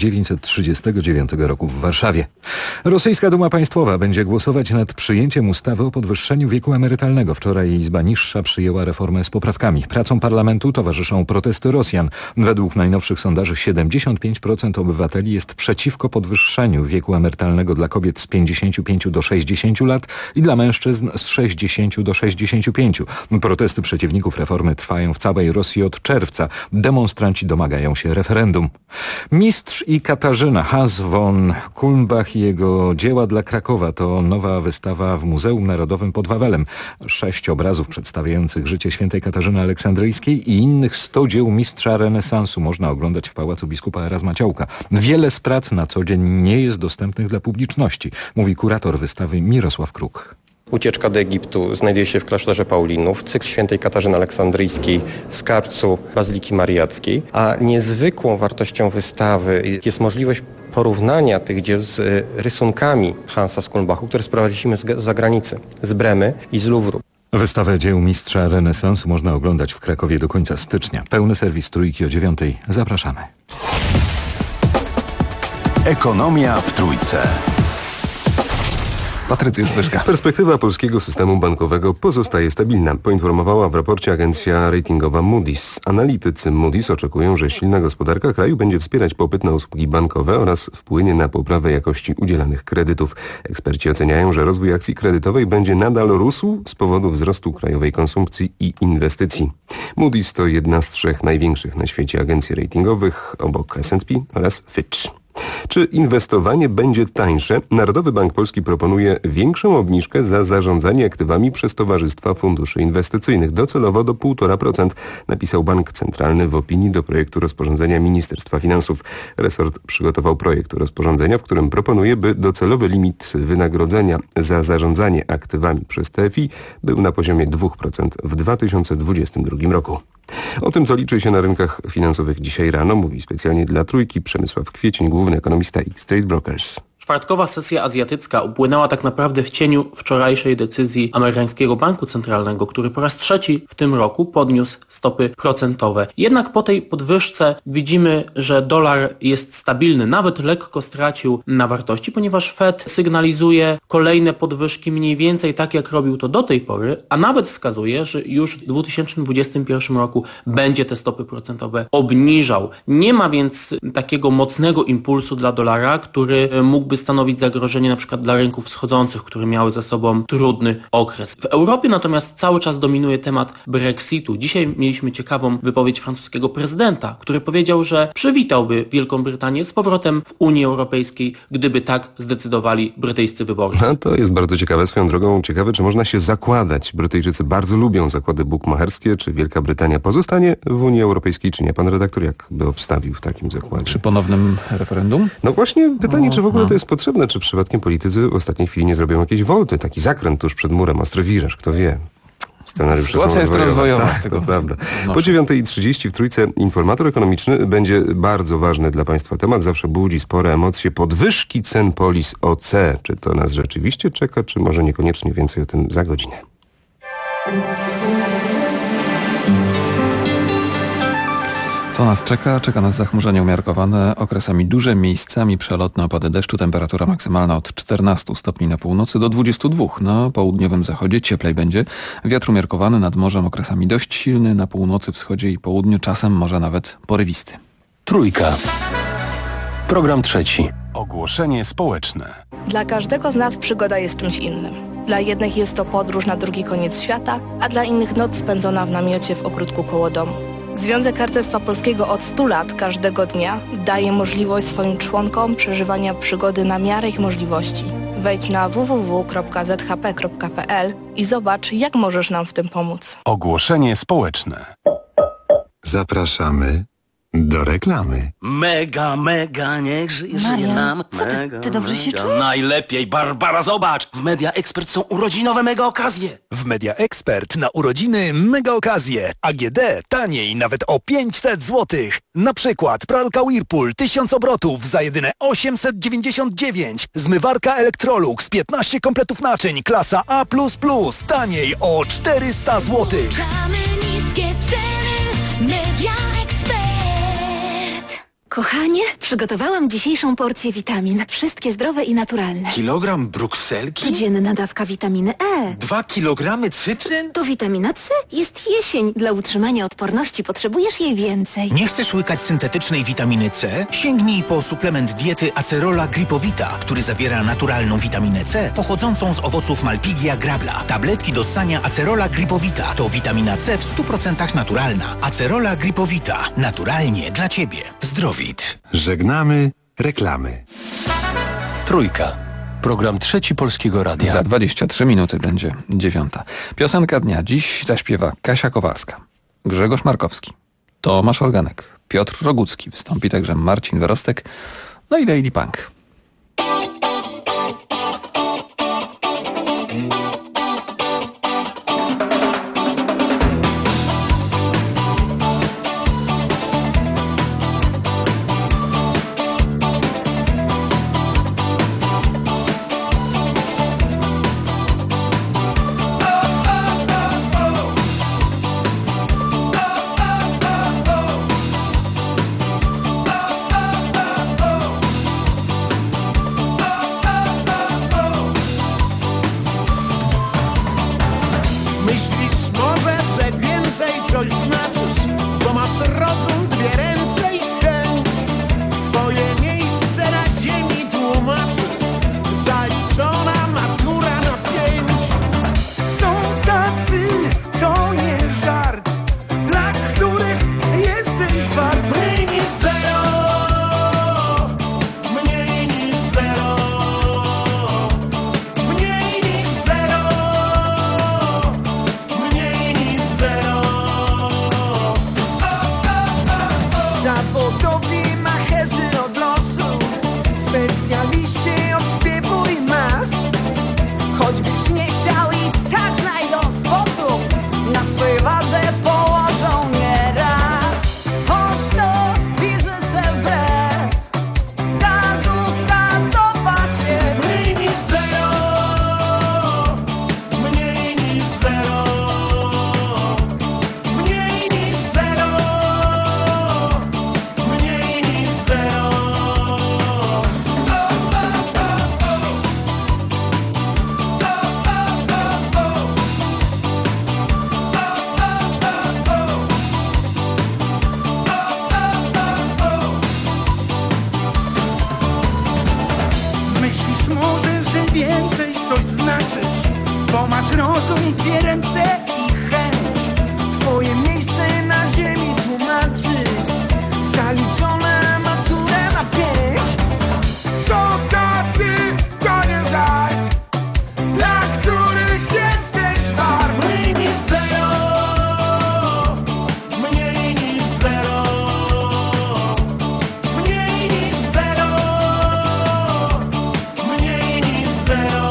1939 roku w Warszawie. Rosyjska Duma Państwowa będzie głosować nad przyjęciem ustawy o podwyższeniu wieku emerytalnego. Wczoraj Izba Niższa przyjęła reformę z poprawkami. Pracom parlamentu towarzyszą protesty Rosjan. Według najnowszych sondaży 75% obywateli jest przeciwko podwyższeniu wieku emerytalnego dla kobiet z 55 do 60 lat i dla mężczyzn z 60 do 65. Protesty przeciwników reformy trwają w całej Rosji od czerwca. Demonstranci domagają się referendum. Mistrz i Katarzyna, Hans von Kulmbach i jego dzieła dla Krakowa to nowa wystawa w Muzeum Narodowym pod Wawelem. 6 obrazów przedstawiających życie świętej Katarzyny Aleksandryjskiej i innych 100 dzieł mistrza renesansu można oglądać w Pałacu Biskupa Erasma-Ciołka. Wiele z prac na co dzień nie jest dostępnych dla publiczności, mówi kurator wystawy Mirosław Kruk. Ucieczka do Egiptu znajduje się w klasztorze Paulinów, cykl świętej Katarzyny Aleksandryjskiej w skarbcu Bazyliki Mariackiej, a niezwykłą wartością wystawy jest możliwość porównania tych dzieł z rysunkami Hansa z Kulmbachu, które sprowadziliśmy z zagranicy, z Bremy i z Luwru. Wystawę dzieł mistrza renesansu można oglądać w Krakowie do końca stycznia. Pełny serwis Trójki o 9:00. Zapraszamy. Ekonomia w Trójce. Patrycjusz Wyszka. Perspektywa polskiego systemu bankowego pozostaje stabilna, poinformowała w raporcie agencja ratingowa Moody's. Analitycy Moody's oczekują, że silna gospodarka kraju będzie wspierać popyt na usługi bankowe oraz wpłynie na poprawę jakości udzielanych kredytów. Eksperci oceniają, że rozwój akcji kredytowej będzie nadal rósł z powodu wzrostu krajowej konsumpcji i inwestycji. Moody's to jedna z 3 największych na świecie agencji ratingowych obok S&P oraz Fitch. Czy inwestowanie będzie tańsze? Narodowy Bank Polski proponuje większą obniżkę za zarządzanie aktywami przez towarzystwa funduszy inwestycyjnych, docelowo do 1,5%, napisał Bank Centralny w opinii do projektu rozporządzenia Ministerstwa Finansów. Resort przygotował projekt rozporządzenia, w którym proponuje, by docelowy limit wynagrodzenia za zarządzanie aktywami przez TFI był na poziomie 2% w 2022 roku. O tym, co liczy się na rynkach finansowych dzisiaj rano, mówi specjalnie dla Trójki Przemysław Kwiecień, główny ekonomista X-Trade Brokers. Czwartkowa sesja azjatycka upłynęła tak naprawdę w cieniu wczorajszej decyzji amerykańskiego banku centralnego, który po raz trzeci w tym roku podniósł stopy procentowe. Jednak po tej podwyżce widzimy, że dolar jest stabilny, nawet lekko stracił na wartości, ponieważ Fed sygnalizuje kolejne podwyżki mniej więcej tak jak robił to do tej pory, a nawet wskazuje, że już w 2021 roku będzie te stopy procentowe obniżał. Nie ma więc takiego mocnego impulsu dla dolara, który mógłby stanowić zagrożenie na przykład dla rynków wschodzących, które miały za sobą trudny okres. W Europie natomiast cały czas dominuje temat Brexitu. Dzisiaj mieliśmy ciekawą wypowiedź francuskiego prezydenta, który powiedział, że przywitałby Wielką Brytanię z powrotem w Unii Europejskiej, gdyby tak zdecydowali brytyjscy wyborcy. A to jest bardzo ciekawe. Swoją drogą ciekawe, czy można się zakładać. Brytyjczycy bardzo lubią zakłady bukmacherskie. Czy Wielka Brytania pozostanie w Unii Europejskiej, czy nie? Pan redaktor jak by obstawił w takim zakładzie? Przy ponownym referendum? No właśnie pytanie, czy w ogóle to jest potrzebne, czy przypadkiem politycy w ostatniej chwili nie zrobią jakiejś wolty, taki zakręt tuż przed murem, ostry wiraż, kto wie. Scenariusze sytuacja jest rozwojowa. Tak, to prawda. Po 9:30 w Trójce informator ekonomiczny będzie bardzo ważny dla Państwa temat. Zawsze budzi spore emocje. Podwyżki cen polis OC. Czy to nas rzeczywiście czeka, czy może niekoniecznie? Więcej o tym za godzinę. Co nas czeka? Czeka nas zachmurzenie umiarkowane, okresami duże, miejscami przelotne opady deszczu, temperatura maksymalna od 14 stopni na północy do 22. Na południowym zachodzie cieplej będzie. Wiatr umiarkowany nad morzem okresami dość silny, na północy, wschodzie i południu czasem może nawet porywisty. Trójka. Program trzeci. Ogłoszenie społeczne. Dla każdego z nas przygoda jest czymś innym. Dla jednych jest to podróż na drugi koniec świata, a dla innych noc spędzona w namiocie w ogródku koło domu. Związek Harcerstwa Polskiego od 100 lat każdego dnia daje możliwość swoim członkom przeżywania przygody na miarę ich możliwości. Wejdź na www.zhp.pl i zobacz, jak możesz nam w tym pomóc. Ogłoszenie społeczne. Zapraszamy do reklamy. Mega, niech żyje nam. Co ty dobrze się czujesz? Najlepiej, Barbara, zobacz! W Media Expert są urodzinowe mega okazje. W Media Expert na urodziny mega okazje. AGD taniej nawet o 500 zł. Na przykład pralka Whirlpool 1000 obrotów za jedyne 899. Zmywarka Electrolux 15 kompletów naczyń klasa A++ taniej o 400 zł. Niskie ceny, Media Expert. Kochanie, przygotowałam dzisiejszą porcję witamin. Wszystkie zdrowe i naturalne. Kilogram brukselki? Codzienna dawka witaminy E. 2 kilogramy cytryn? To witamina C. Jest jesień. Dla utrzymania odporności potrzebujesz jej więcej. Nie chcesz łykać syntetycznej witaminy C? Sięgnij po suplement diety Acerola Gripowita, który zawiera naturalną witaminę C pochodzącą z owoców Malpighia grabla. Tabletki do ssania Acerola Gripowita to witamina C w 100% naturalna. Acerola Gripowita. Naturalnie dla Ciebie. Zdrowit. Żegnamy reklamy. Trójka. Program trzeci Polskiego Radia. Za 23 minuty będzie 9. Piosenka dnia dziś zaśpiewa Kasia Kowalska, Grzegorz Markowski, Tomasz Organek, Piotr Rogucki. Wystąpi także Marcin Werostek, no i Lady Punk. dwie ręce i chęć. Twoje miejsce na ziemi tłumaczy zaliczone maturę na 5. Soldaty to nie żart, dla których jesteś wart. Mniej niż zero, mniej niż zero, mniej niż zero, mniej niż zero.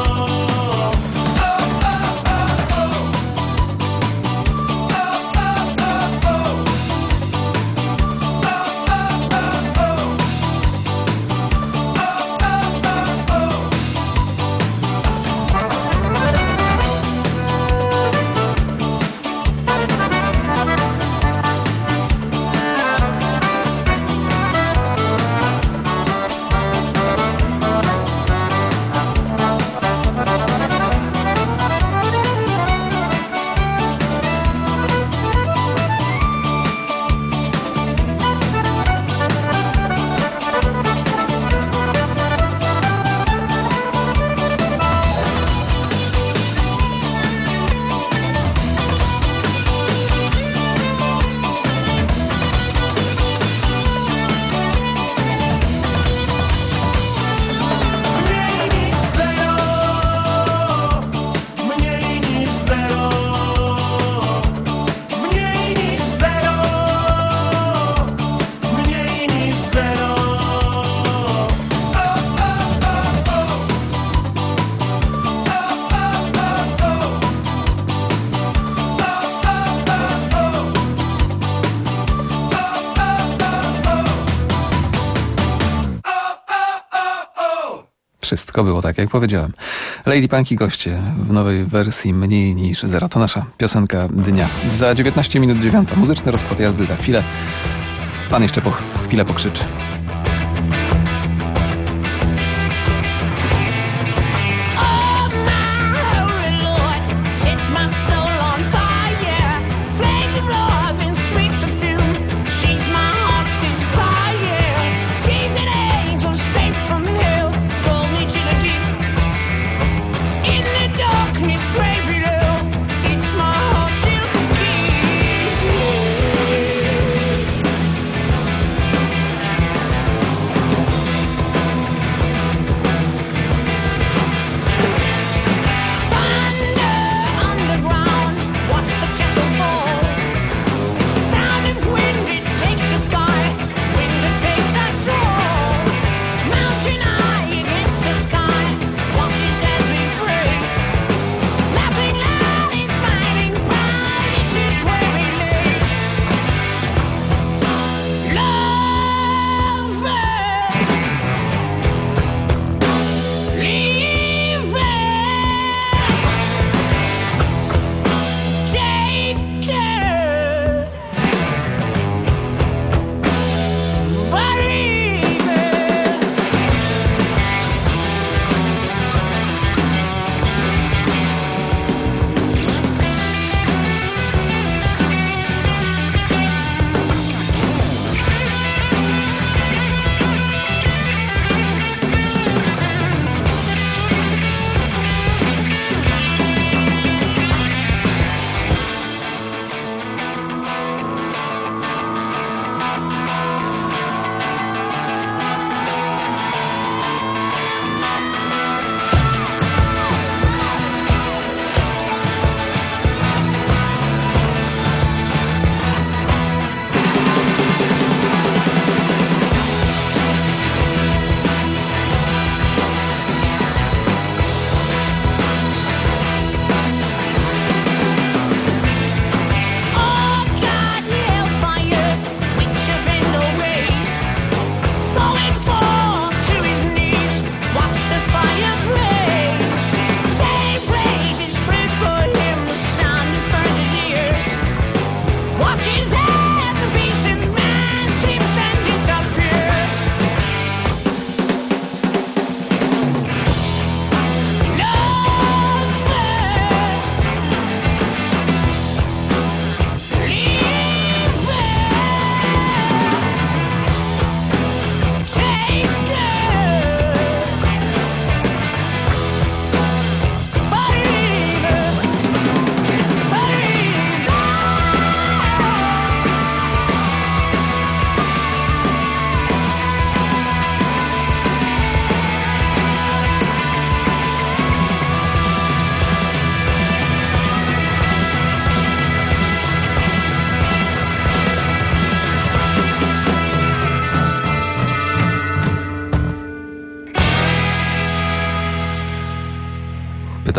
Wszystko było tak, jak powiedziałem. Lady Punk i goście w nowej wersji Mniej niż zero. To nasza piosenka dnia. Za 19 minut 9. Muzyczny rozkład jazdy za chwilę. Pan jeszcze chwilę pokrzyczy.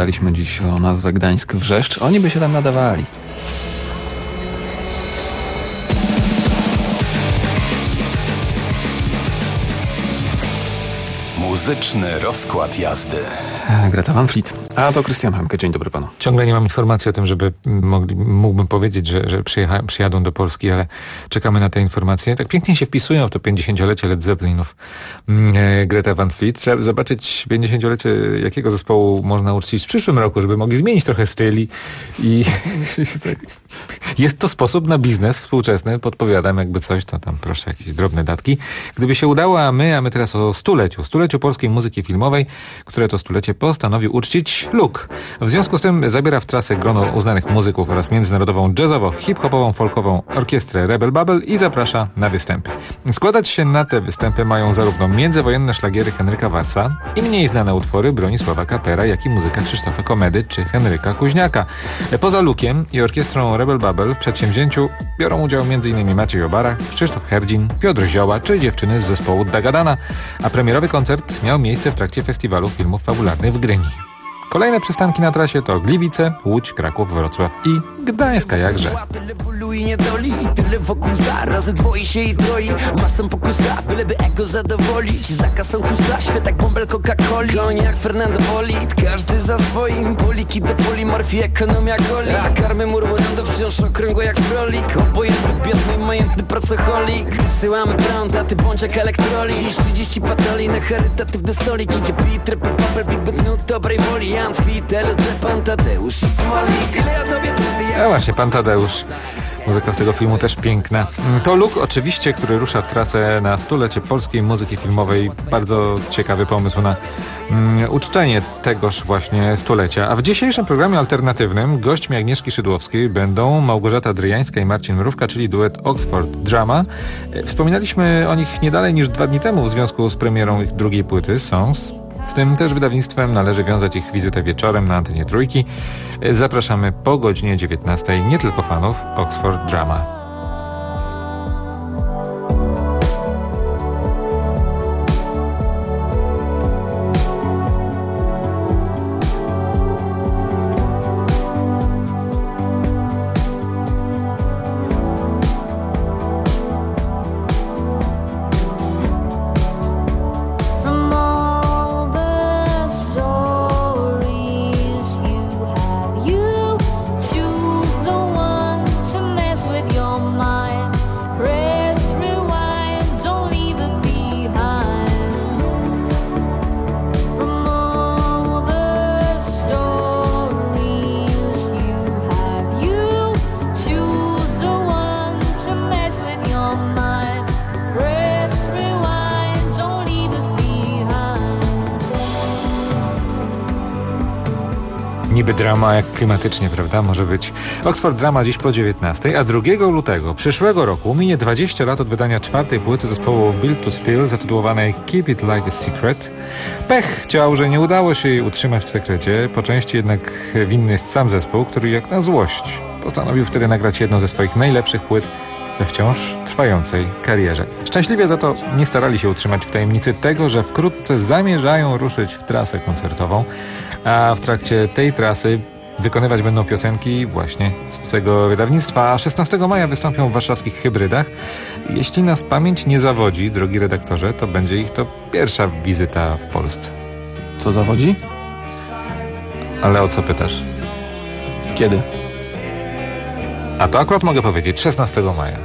pytaliśmy dziś o nazwę Gdańsk-Wrzeszcz. Oni by się tam nadawali. Muzyczny rozkład jazdy. Greta Van Fleet. A to Krystian Hamke. Dzień dobry panu. Ciągle nie mam informacji o tym, żeby mógłbym powiedzieć, że przyjadą do Polski, ale czekamy na te informacje. Tak pięknie się wpisują w to 50-lecie Led Zeppelinów. Greta Van Fleet. Trzeba zobaczyć 50-lecie, jakiego zespołu można uczcić w przyszłym roku, żeby mogli zmienić trochę styli. I jest to sposób na biznes współczesny. Podpowiadam, jakby coś, to tam proszę jakieś drobne datki. Gdyby się udało, a my teraz o stuleciu polskiej muzyki filmowej, które to stulecie postanowił uczcić Luke. W związku z tym zabiera w trasę grono uznanych muzyków oraz międzynarodową jazzowo-hip-hopową, folkową orkiestrę Rebel Babel i zaprasza na występy. Składać się na te występy mają zarówno międzywojenne szlagiery Henryka Warsa i mniej znane utwory Bronisława Kapera, jak i muzyka Krzysztofa Komedy czy Henryka Kuźniaka. Poza Lukiem i orkiestrą Rebel Babel w przedsięwzięciu biorą udział m.in. Maciej Obara, Krzysztof Herdzin, Piotr Zioła czy dziewczyny z zespołu Dagadana, a premierowy koncert miał miejsce w trakcie festiwalu filmów fabularnych w Gdyni. Kolejne przystanki na trasie to Gliwice, Łódź, Kraków, Wrocław i Gdańska jakże. Tyle bólu i niedoli, tyle wokół zaraz dwoi się i troi. Masą pokusa, byleby ego zadowolić. Za kasą kusa, świetak bąbel Coca-Coli. Koń jak Fernando Bolid, każdy za swoim. Poliki do polimorfii, ekonomia goli. A karmy murmurando wciąż okrągłe jak frolik. Obojętny, biedny, majętny pracocholik. Wysyłamy prąd, a ty bądź jak elektrolik. 30 patroli na charytatywny stolik. Idzie beat, trepy, papel, big band, nut dobrej woli. Jan Fit, LZ, Pan Tadeusz i Smolik. Ile ja tobie wtedy A właśnie, Pan Tadeusz. Muzyka z tego filmu też piękna. To Luke oczywiście, który rusza w trasę na stulecie polskiej muzyki filmowej. Bardzo ciekawy pomysł na uczczenie tegoż właśnie stulecia. A w dzisiejszym programie alternatywnym gośćmi Agnieszki Szydłowskiej będą Małgorzata Dryjańska i Marcin Mrówka, czyli duet Oxford Drama. Wspominaliśmy o nich nie dalej niż 2 dni temu w związku z premierą ich drugiej płyty Songs. Z tym też wydawnictwem należy wiązać ich wizytę wieczorem na antenie Trójki. Zapraszamy po godzinie 19. Nie tylko fanów Oxford Drama. Niby drama, jak klimatycznie, prawda, może być. Oxford Drama dziś po 19, a 2 lutego przyszłego roku minie 20 lat od wydania 4. płyty zespołu Built to Spill zatytułowanej Keep It Like a Secret. Pech chciał, że nie udało się jej utrzymać w sekrecie, po części jednak winny jest sam zespół, który jak na złość postanowił wtedy nagrać jedną ze swoich najlepszych płyt we wciąż trwającej karierze. Szczęśliwie za to nie starali się utrzymać w tajemnicy tego, że wkrótce zamierzają ruszyć w trasę koncertową, a w trakcie tej trasy wykonywać będą piosenki właśnie z tego wydawnictwa. 16 maja wystąpią w warszawskich Hybrydach. Jeśli nas pamięć nie zawodzi, drogi redaktorze, to będzie ich to pierwsza wizyta w Polsce. Co zawodzi? Ale o co pytasz? Kiedy? A to akurat mogę powiedzieć, 16 maja.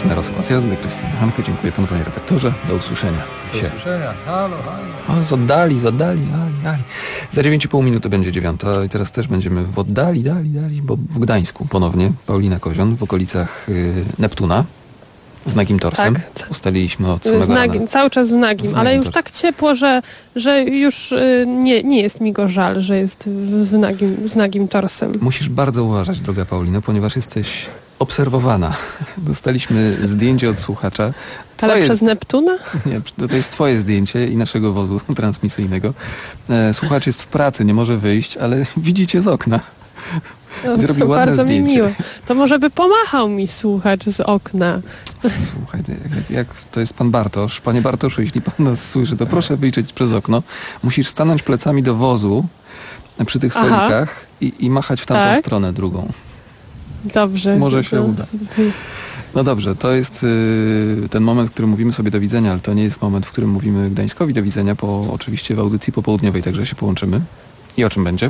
Świąteczny rozkład jazdy. Krystyna Hanke, dziękuję panu, panie redaktorze. Do usłyszenia. Do usłyszenia. Halo. O, z oddali. Za 9,5 minuty będzie 9 i teraz też będziemy w oddali, bo w Gdańsku ponownie Paulina Kozion w okolicach Neptuna. Z nagim torsem. Tak. Ustaliliśmy od samego rana. Cały czas z nagim, ale już tak ciepło, że już nie jest mi go żal, że jest z nagim torsem. Musisz bardzo uważać, droga Paulino, ponieważ jesteś obserwowana. Dostaliśmy zdjęcie od słuchacza. Ale przez Neptuna? Nie, to jest twoje zdjęcie i naszego wozu transmisyjnego. Słuchacz jest w pracy, nie może wyjść, ale widzicie z okna. Zrobił ładne bardzo zdjęcie. Mi miło. To może by pomachał mi słuchacz z okna. Słuchaj, jak to jest pan Bartosz. Panie Bartoszu, jeśli pan nas słyszy, to proszę wyjrzeć przez okno. Musisz stanąć plecami do wozu przy tych stolikach i machać w tamtą stronę drugą. Dobrze. Może się uda. No dobrze, to jest ten moment, w którym mówimy sobie do widzenia, ale to nie jest moment, w którym mówimy Gdańskowi do widzenia, oczywiście w audycji popołudniowej także się połączymy. I o czym będzie?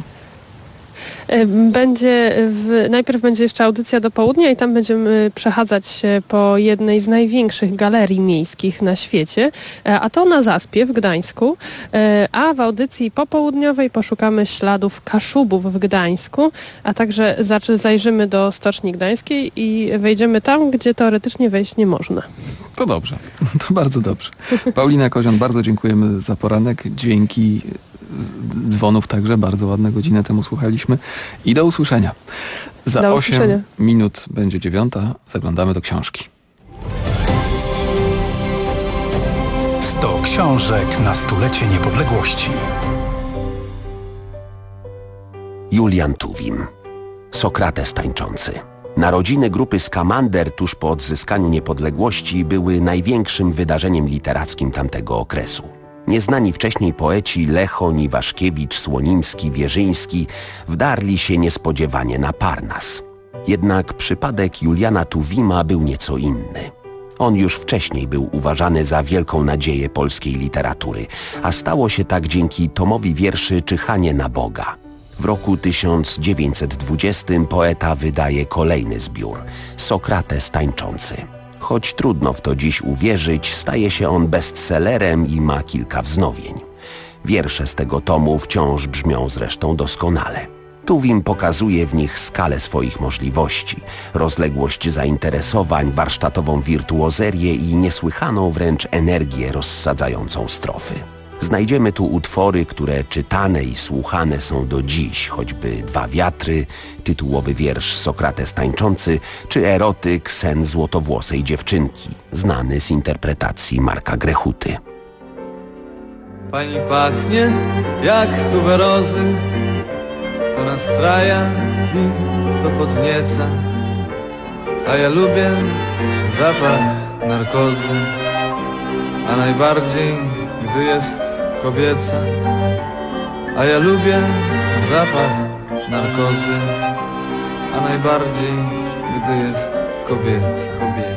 Najpierw będzie jeszcze audycja do południa i tam będziemy przechadzać się po jednej z największych galerii miejskich na świecie, a to na Zaspie w Gdańsku, a w audycji popołudniowej poszukamy śladów Kaszubów w Gdańsku, a także zajrzymy do Stoczni Gdańskiej i wejdziemy tam, gdzie teoretycznie wejść nie można. To dobrze, to bardzo dobrze. Paulina Kozion, bardzo dziękujemy za poranek, dźwięki dzwonów także, bardzo ładne, godzinę temu słuchaliśmy i do usłyszenia. Za 8 minut będzie 9, zaglądamy do książki. 100 książek na stulecie niepodległości. Julian Tuwim. Sokrates tańczący. Narodziny grupy Skamander tuż po odzyskaniu niepodległości były największym wydarzeniem literackim tamtego okresu. Nieznani wcześniej poeci Lechoń, Iwaszkiewicz, Słonimski, Wierzyński wdarli się niespodziewanie na Parnas. Jednak przypadek Juliana Tuwima był nieco inny. On już wcześniej był uważany za wielką nadzieję polskiej literatury, a stało się tak dzięki tomowi wierszy Czyhanie na Boga. W roku 1920 poeta wydaje kolejny zbiór – Sokrates tańczący. Choć trudno w to dziś uwierzyć, staje się on bestsellerem i ma kilka wznowień. Wiersze z tego tomu wciąż brzmią zresztą doskonale. Tuwim pokazuje w nich skalę swoich możliwości, rozległość zainteresowań, warsztatową wirtuozerię i niesłychaną wręcz energię rozsadzającą strofy. Znajdziemy tu utwory, które czytane i słuchane są do dziś, choćby Dwa wiatry, tytułowy wiersz Sokrates tańczący, czy erotyk Sen złotowłosej dziewczynki, znany z interpretacji Marka Grechuty. Pani pachnie jak tuberozy, to nastraja i to podnieca, a ja lubię zapach narkozy, a najbardziej gdy jest kobieca, a ja lubię zapach narkozy, a najbardziej gdy jest kobieca.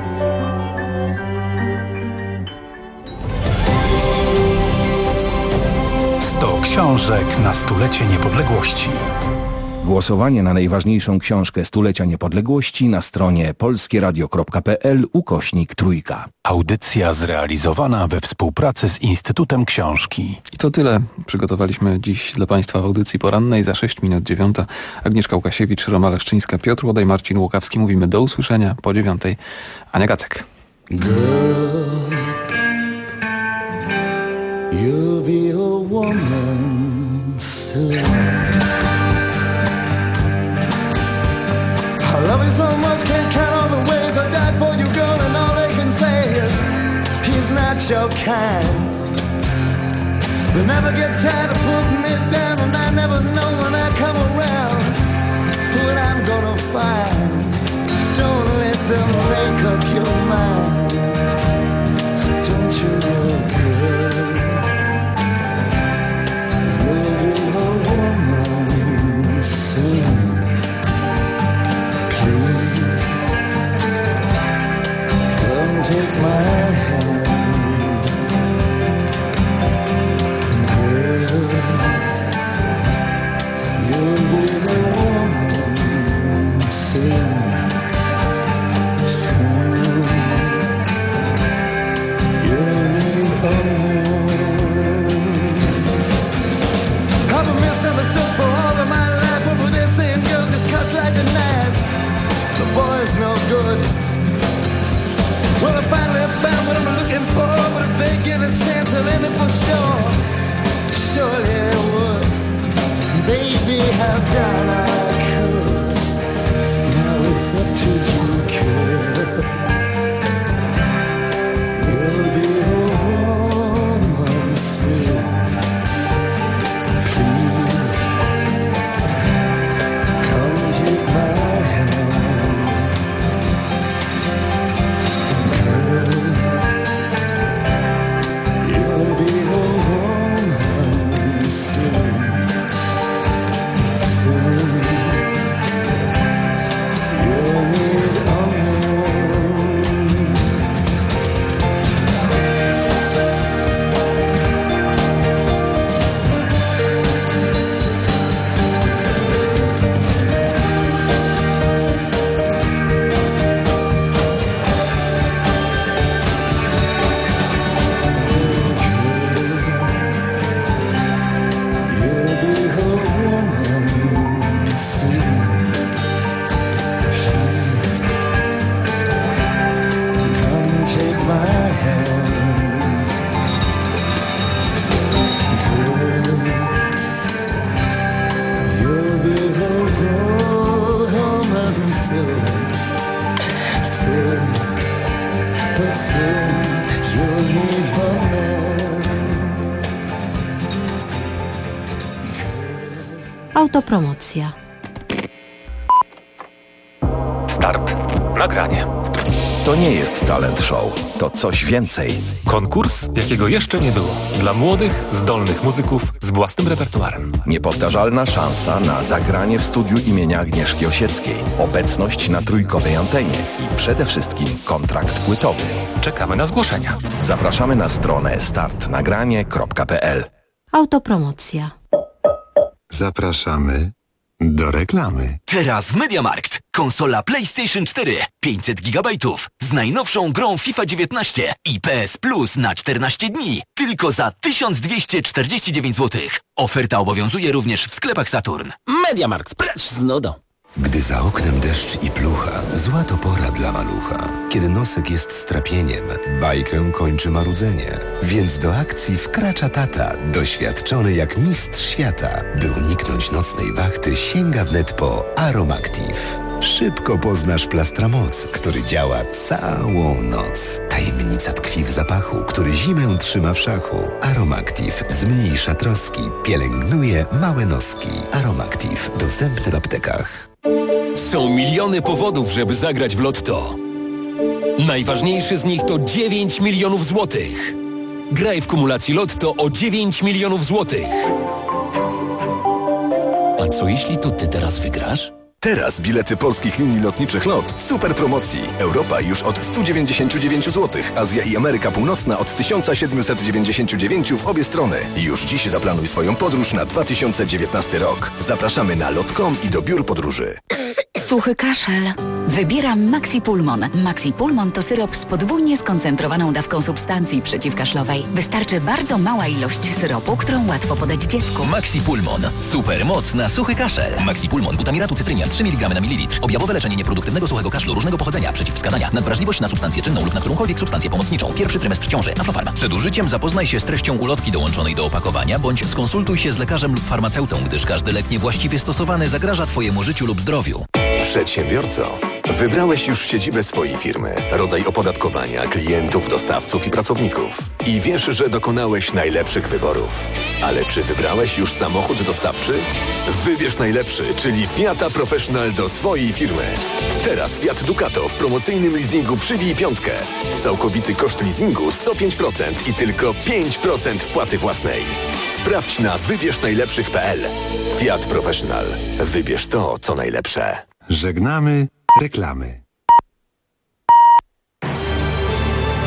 100 książek na stulecie niepodległości. Głosowanie na najważniejszą książkę stulecia niepodległości na stronie polskieradio.pl/3. Audycja zrealizowana we współpracy z Instytutem Książki. I to tyle przygotowaliśmy dziś dla Państwa w audycji porannej. Za 6 minut 9. Agnieszka Łukasiewicz, Roma Leszczyńska, Piotr Łodaj, Marcin Łukawski. Mówimy do usłyszenia po 9. Ania Gacek. Girl, you'll be a woman soon. I love you so much, can't count all the ways I died for you, girl, and all they can say is he's not your kind. You'll never get tired of putting me down, and I never know when I come around what I'm gonna find. Don't let them make up your mind. Don't you know, girl, you'll be a woman soon. Take my hand, girl, you'll be the woman soon. have done I could. Now it's up to you, kid. You'll be a woman soon. Please come take my hand, girl. You'll be a woman soon. Soon you'll need a man. You'll be a woman soon. Please come take my hand, girl. You'll be a woman soon. Soon, but soon you'll need a man. Autopromocja. Start. Nagranie. To nie jest talent show, to coś więcej. Konkurs, jakiego jeszcze nie było. Dla młodych, zdolnych muzyków z własnym repertuarem. Niepowtarzalna szansa na zagranie w studiu imienia Agnieszki Osieckiej, obecność na trójkowej antenie i przede wszystkim kontrakt płytowy. Czekamy na zgłoszenia. Zapraszamy na stronę startnagranie.pl. Autopromocja. Zapraszamy do reklamy. Teraz w MediaMarkt. Konsola PlayStation 4 500 GB z najnowszą grą FIFA 19 i PS Plus na 14 dni. Tylko za 1249 zł. Oferta obowiązuje również w sklepach Saturn. MediaMarkt, precz z nudą. Gdy za oknem deszcz i plucha, zła to pora dla malucha. Kiedy nosek jest strapieniem, bajkę kończy marudzenie. Więc do akcji wkracza tata, doświadczony jak mistrz świata. By uniknąć nocnej wachty, sięga wnet po Aromactive. Szybko poznasz Plastramoc, który działa całą noc. Tajemnica tkwi w zapachu, który zimę trzyma w szachu. Aromactive zmniejsza troski, pielęgnuje małe noski. Aromactive dostępny w aptekach. Są miliony powodów, żeby zagrać w Lotto. Najważniejszy z nich to 9 milionów złotych. Graj w kumulacji Lotto o 9 milionów złotych. A co jeśli to ty teraz wygrasz? Teraz bilety polskich linii lotniczych LOT w super promocji. Europa już od 199 zł, Azja i Ameryka Północna od 1799 w obie strony. Już dziś zaplanuj swoją podróż na 2019 rok. Zapraszamy na lot.com i do biur podróży. Suchy kaszel. Wybieram Maxi Pulmon. Maxi Pulmon to syrop z podwójnie skoncentrowaną dawką substancji przeciwkaszlowej. Wystarczy bardzo mała ilość syropu, którą łatwo podać dziecku. Maxi Pulmon. Super moc na suchy kaszel. Maxi Pulmon. Butamiratu cytrynian 3 mg na mililitr. Objawowe leczenie nieproduktywnego suchego kaszlu różnego pochodzenia. Przeciwwskazania. Nadwrażliwość na substancję czynną lub na którąkolwiek substancję pomocniczą. Pierwszy trymestr ciąży. Aflofarm. Przed użyciem zapoznaj się z treścią ulotki dołączonej do opakowania, bądź skonsultuj się z lekarzem lub farmaceutą, gdyż każdy lek niewłaściwie stosowany zagraża Twojemu życiu lub zdrowiu. Przedsiębiorco, wybrałeś już siedzibę swojej firmy, rodzaj opodatkowania, klientów, dostawców i pracowników. I wiesz, że dokonałeś najlepszych wyborów. Ale czy wybrałeś już samochód dostawczy? Wybierz najlepszy, czyli Fiata Professional do swojej firmy. Teraz Fiat Ducato w promocyjnym leasingu przybij 5. Całkowity koszt leasingu 105% i tylko 5% wpłaty własnej. Sprawdź na wybierznajlepszych.pl. Fiat Professional. Wybierz to, co najlepsze. Żegnamy reklamy.